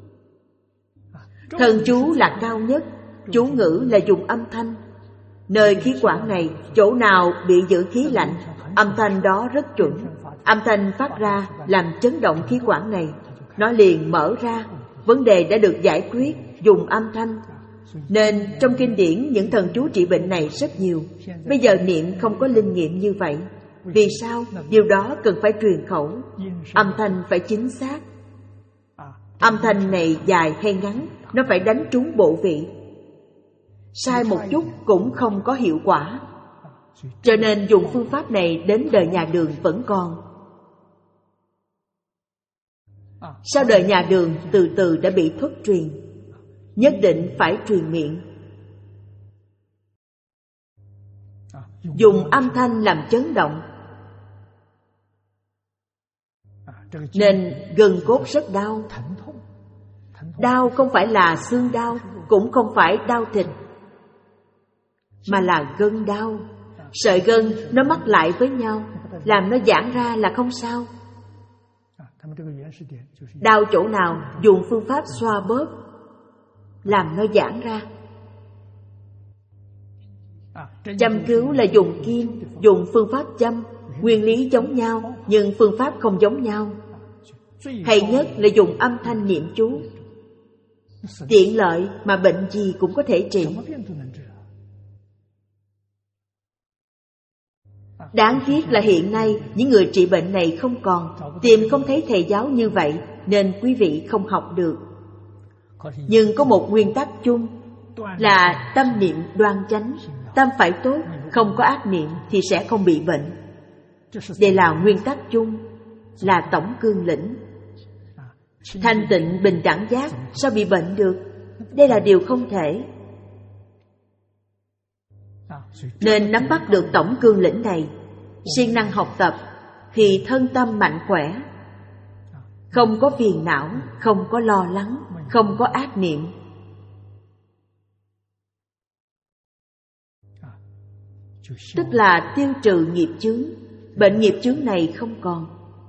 Thần chú là cao nhất, chú ngữ là dùng âm thanh. Nơi khí quản này, chỗ nào bị giữ khí lạnh, âm thanh đó rất chuẩn. Âm thanh phát ra làm chấn động khí quản này, nó liền mở ra. Vấn đề đã được giải quyết dùng âm thanh. Nên trong kinh điển những thần chú trị bệnh này rất nhiều. Bây giờ niệm không có linh nghiệm như vậy. Vì sao? Điều đó cần phải truyền khẩu. Âm thanh phải chính xác. Âm thanh này dài hay ngắn, nó phải đánh trúng bộ vị. Sai một chút cũng không có hiệu quả. Cho nên dùng phương pháp này đến đời nhà Đường vẫn còn. Sau đời nhà Đường từ từ đã bị thất truyền. Nhất định phải truyền miệng. Dùng âm thanh làm chấn động. Nên gân cốt rất đau. Đau không phải là xương đau, cũng không phải đau thịt, mà là gân đau. Sợi gân nó mắc lại với nhau, làm nó giãn ra là không sao. Đau chỗ nào dùng phương pháp xoa bóp, làm nó giãn ra. Châm cứu là dùng kim, dùng phương pháp châm, nguyên lý giống nhau nhưng phương pháp không giống nhau. Hay nhất là dùng âm thanh niệm chú. Tiện lợi mà bệnh gì cũng có thể trị. Đáng tiếc là hiện nay những người trị bệnh này không còn, tìm không thấy thầy giáo như vậy nên quý vị không học được. Nhưng có một nguyên tắc chung là tâm niệm đoan chánh, tâm phải tốt, không có ác niệm thì sẽ không bị bệnh. Đây là nguyên tắc chung, là tổng cương lĩnh. Thanh tịnh bình đẳng giác sao bị bệnh được? Đây là điều không thể. Nên nắm bắt được tổng cương lĩnh này, siêng năng học tập thì thân tâm mạnh khỏe, không có phiền não, không có lo lắng, không có ác niệm. Tức là tiêu trừ nghiệp chướng, bệnh nghiệp chướng này không còn.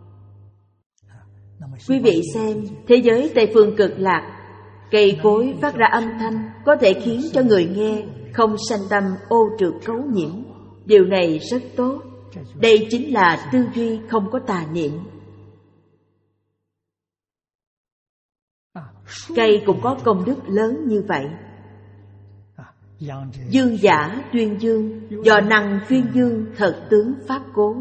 Quý vị xem, thế giới Tây Phương Cực Lạc, cây cối phát ra âm thanh có thể khiến cho người nghe không sanh tâm ô trượt cấu nhiễm. Điều này rất tốt. Đây chính là tư duy không có tà niệm. Cây cũng có công đức lớn như vậy. Dương giả tuyên dương, do năng tuyên dương thật tướng pháp cố.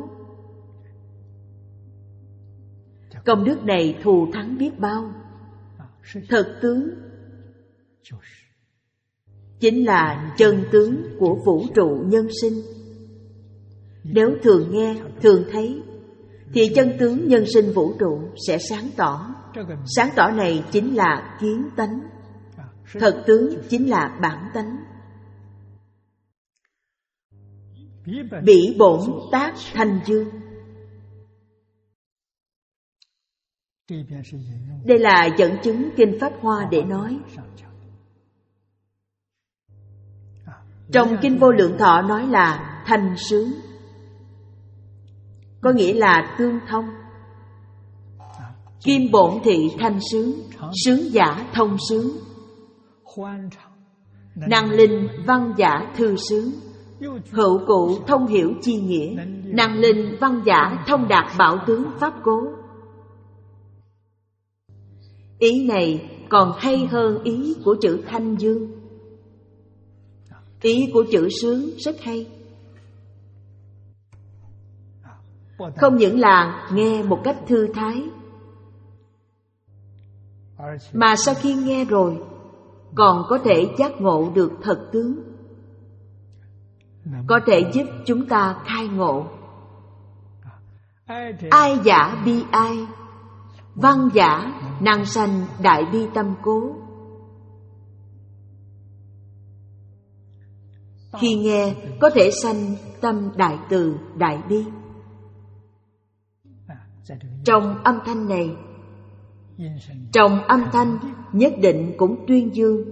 Công đức này thù thắng biết bao. Thật tướng chính là chân tướng của vũ trụ nhân sinh. Nếu thường nghe, thường thấy thì chân tướng nhân sinh vũ trụ sẽ sáng tỏ. Sáng tỏ này chính là kiến tánh. Thật tướng chính là bản tánh. Bỉ bổn tác thanh dương. Đây là dẫn chứng Kinh Pháp Hoa để nói. Trong Kinh Vô Lượng Thọ nói là thanh sướng, có nghĩa là tương thông. Kim bổn thị thanh sướng, sướng giả thông sướng. Năng linh văn giả thư sướng, hữu cụ thông hiểu chi nghĩa. Năng linh văn giả thông đạt bảo tướng pháp cố. Ý này còn hay hơn ý của chữ thanh dương. Ý của chữ sướng rất hay. Không những là nghe một cách thư thái, mà sau khi nghe rồi còn có thể giác ngộ được thật tướng, có thể giúp chúng ta khai ngộ. Ai giả bi ai, văn giả năng sanh đại bi tâm cố. Khi nghe có thể sanh tâm đại từ, đại bi. Trong âm thanh này, trong âm thanh nhất định cũng tuyên dương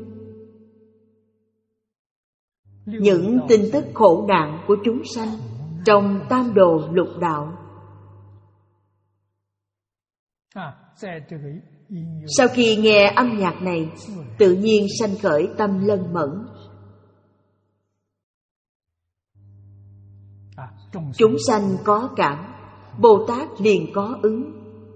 những tin tức khổ nạn của chúng sanh trong tam đồ lục đạo. Sau khi nghe âm nhạc này, tự nhiên sanh khởi tâm lân mẫn. Chúng sanh có cảm, Bồ Tát liền có ứng.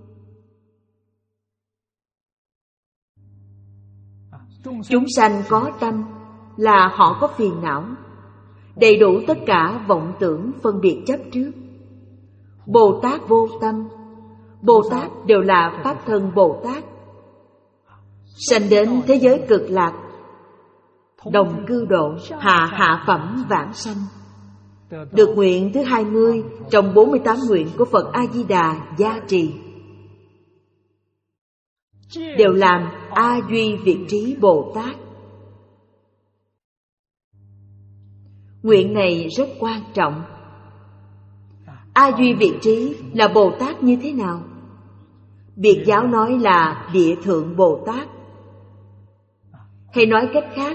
Chúng sanh có tâm là họ có phiền não, đầy đủ tất cả vọng tưởng phân biệt chấp trước. Bồ Tát vô tâm, Bồ Tát đều là Pháp thân Bồ Tát, sanh đến thế giới cực lạc, đồng cư độ, hạ hạ phẩm vãng sanh. Được nguyện thứ hai mươi trong bốn mươi tám nguyện của Phật A-di-đà gia trì, đều làm A Duy Việt Trí Bồ Tát. Nguyện này rất quan trọng. A Duy Việt Trí là Bồ Tát như thế nào? Biệt giáo nói là Địa Thượng Bồ Tát. Hay nói cách khác,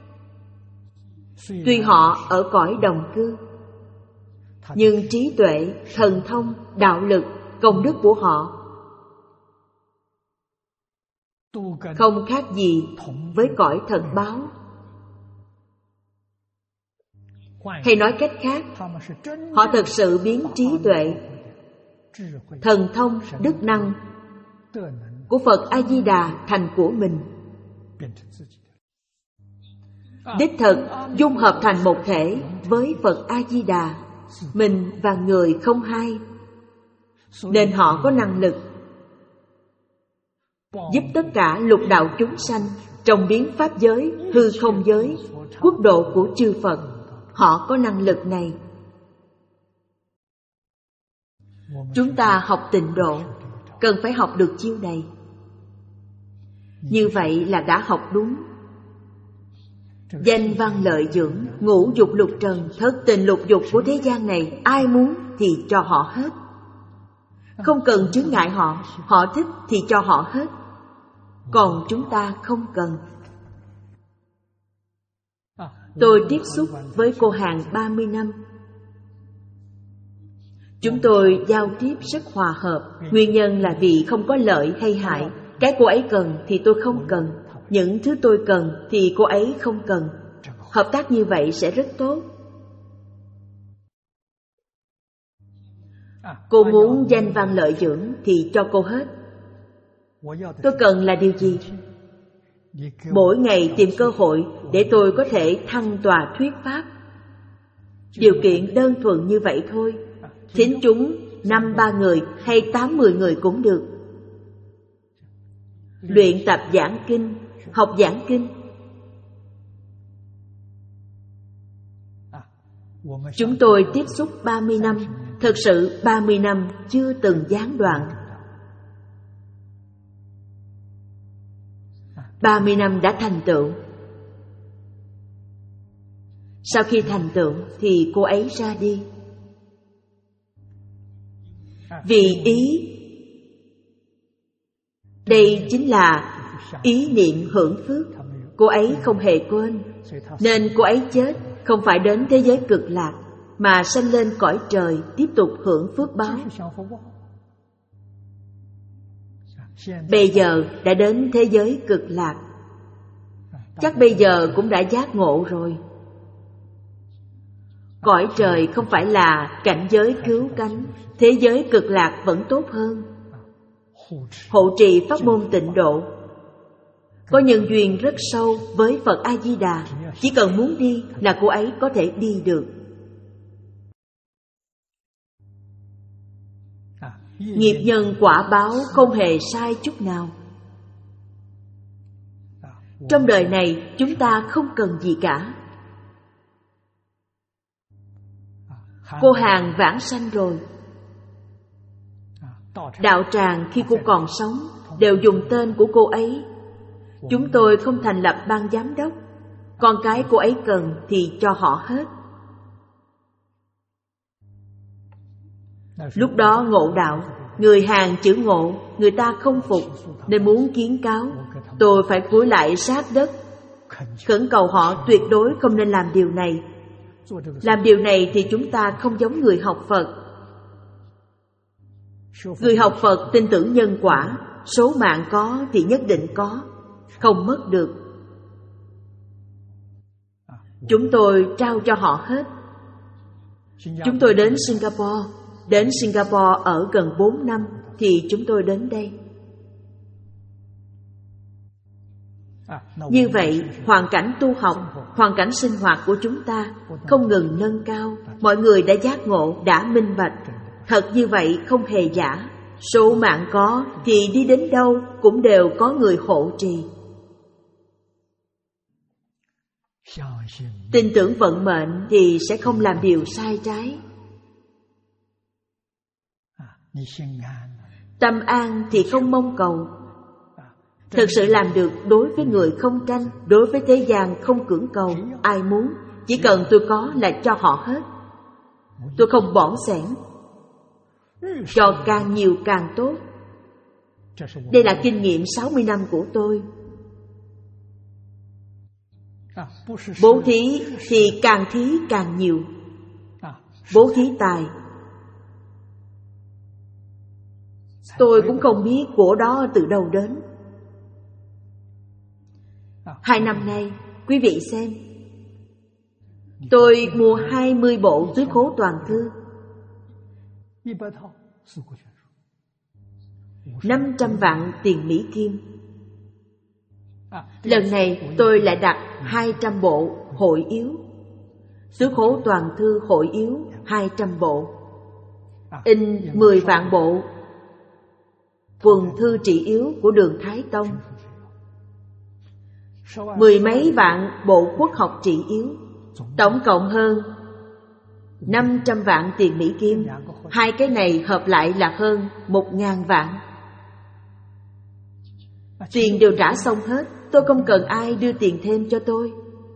tuy họ ở cõi đồng cư, nhưng trí tuệ, thần thông, đạo lực, công đức của họ không khác gì với cõi thần báo. Hay nói cách khác, họ thực sự biến trí tuệ, thần thông, đức năng của Phật A-di-đà thành của mình. Đích thực dung hợp thành một thể với Phật A-di-đà, mình và người không hai, nên họ có năng lực giúp tất cả lục đạo chúng sanh trong biến pháp giới, hư không giới, quốc độ của chư Phật. Họ có năng lực này. Chúng ta học tịnh độ cần phải học được chiêu này. Như vậy là đã học đúng. Danh văn lợi dưỡng, ngũ dục lục trần, thất tình lục dục của thế gian này, ai muốn thì cho họ hết. Không cần chướng ngại họ, họ thích thì cho họ hết. Còn chúng ta không cần. Tôi tiếp xúc với cô hàng ba mươi năm. Chúng tôi giao tiếp rất hòa hợp. Nguyên nhân là vì không có lợi hay hại. Cái cô ấy cần thì tôi không cần. Những thứ tôi cần thì cô ấy không cần. Hợp tác như vậy sẽ rất tốt. Cô muốn danh văn lợi dưỡng thì cho cô hết. Tôi cần là điều gì? Mỗi ngày tìm cơ hội để tôi có thể thăng tòa thuyết pháp. Điều kiện đơn thuần như vậy thôi. Thính chúng năm ba người hay tám mười người cũng được. Luyện tập giảng kinh, học giảng kinh. Chúng tôi tiếp xúc ba mươi năm, thật sự ba mươi năm chưa từng gián đoạn. ba mươi năm đã thành tựu. Sau khi thành tựu thì cô ấy ra đi. Vì ý, đây chính là ý niệm hưởng phước. Cô ấy không hề quên, nên cô ấy chết không phải đến thế giới cực lạc, mà sanh lên cõi trời tiếp tục hưởng phước báo. Bây giờ đã đến thế giới cực lạc, chắc bây giờ cũng đã giác ngộ rồi. Cõi trời không phải là cảnh giới cứu cánh, thế giới cực lạc vẫn tốt hơn. Hộ trì pháp môn tịnh độ, có nhân duyên rất sâu với Phật A-di-đà. Chỉ cần muốn đi là cô ấy có thể đi được. Nghiệp nhân quả báo không hề sai chút nào. Trong đời này chúng ta không cần gì cả. Cô hàng vãng sanh rồi. Đạo tràng khi cô còn sống đều dùng tên của cô ấy. Chúng tôi không thành lập ban giám đốc. Con cái cô ấy cần thì cho họ hết. Lúc đó ngộ đạo, người hàng chữ ngộ, người ta không phục nên muốn kiến cáo. Tôi phải cúi lại sát đất, khẩn cầu họ tuyệt đối không nên làm điều này. Làm điều này thì chúng ta không giống người học Phật. Người học Phật tin tưởng nhân quả, số mạng có thì nhất định có, không mất được. Chúng tôi trao cho họ hết. Chúng tôi đến Singapore. Đến Singapore ở gần bốn năm thì chúng tôi đến đây. Như vậy, hoàn cảnh tu học, hoàn cảnh sinh hoạt của chúng ta không ngừng nâng cao. Mọi người đã giác ngộ, đã minh bạch. Thật như vậy không hề giả. Số mạng có thì đi đến đâu cũng đều có người hộ trì. Tin tưởng vận mệnh thì sẽ không làm điều sai trái. Tâm an thì không mong cầu. Thực sự làm được đối với người không tranh, đối với thế gian không cưỡng cầu. Ai muốn, chỉ cần tôi có là cho họ hết. Tôi không bỏng xẻn, cho càng nhiều càng tốt. Đây là kinh nghiệm sáu mươi năm của tôi. Bố thí thì càng thí càng nhiều. Bố thí tài, tôi cũng không biết của đó từ đâu đến. Hai năm nay, quý vị xem, Tôi mua hai mươi bộ Tứ Khố Toàn Thư, năm trăm vạn tiền Mỹ Kim. Lần này tôi lại đặt hai trăm bộ hội yếu, Tứ Khố Toàn Thư hội yếu hai trăm bộ, in mười vạn bộ quần thư trị yếu của Đường Thái Tông, mười mấy vạn bộ quốc học trị yếu, tổng cộng hơn năm trăm vạn tiền Mỹ Kim. Hai cái này hợp lại là hơn một ngàn vạn. Tiền đều trả xong hết, tôi không cần ai đưa tiền thêm cho tôi.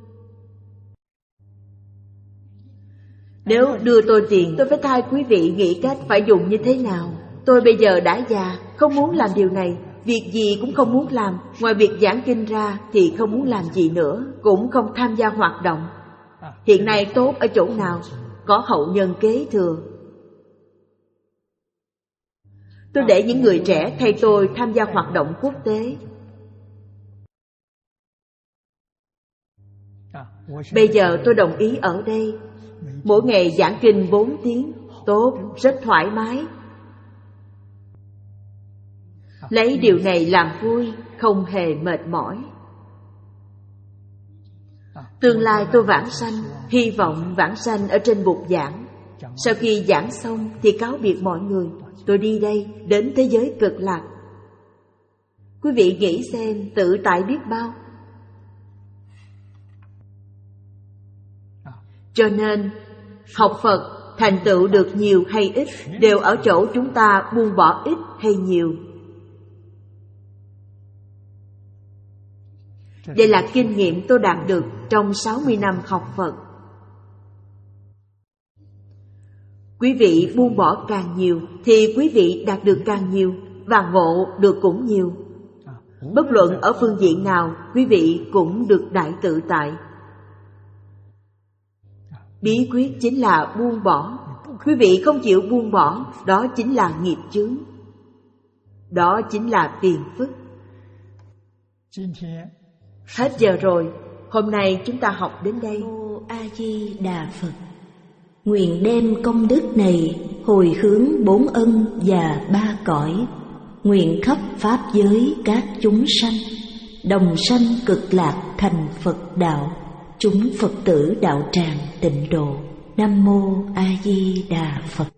Nếu đưa tôi tiền, tôi phải thay quý vị nghĩ cách phải dùng như thế nào. Tôi bây giờ đã già, không muốn làm điều này, việc gì cũng không muốn làm. Ngoài việc giảng kinh ra thì không muốn làm gì nữa, cũng không tham gia hoạt động. Hiện nay tốt ở chỗ nào? Có hậu nhân kế thừa. Tôi để những người trẻ thay tôi tham gia hoạt động quốc tế. Bây giờ tôi đồng ý ở đây, mỗi ngày giảng kinh bốn tiếng, tốt, rất thoải mái. Lấy điều này làm vui, không hề mệt mỏi. Tương lai tôi vãng sanh, hy vọng vãng sanh ở trên bục giảng. Sau khi giảng xong thì cáo biệt mọi người, tôi đi đây, đến thế giới cực lạc. Quý vị nghĩ xem, tự tại biết bao. Cho nên, học Phật thành tựu được nhiều hay ít đều ở chỗ chúng ta buông bỏ ít hay nhiều. Đây là kinh nghiệm tôi đạt được trong sáu mươi năm học Phật. Quý vị buông bỏ càng nhiều thì quý vị đạt được càng nhiều và ngộ được cũng nhiều. Bất luận ở phương diện nào, quý vị cũng được đại tự tại. Bí quyết chính là buông bỏ. Quý vị không chịu buông bỏ, đó chính là nghiệp chướng. Đó chính là phiền phức. Hết giờ rồi, hôm nay chúng ta học đến đây. Mô A Di Đà Phật. Nguyện đem công đức này hồi hướng bốn ân và ba cõi, nguyện khắp pháp giới các chúng sanh đồng sanh cực lạc thành Phật đạo, chúng Phật tử đạo tràng tịnh độ. Nam mô A Di Đà Phật.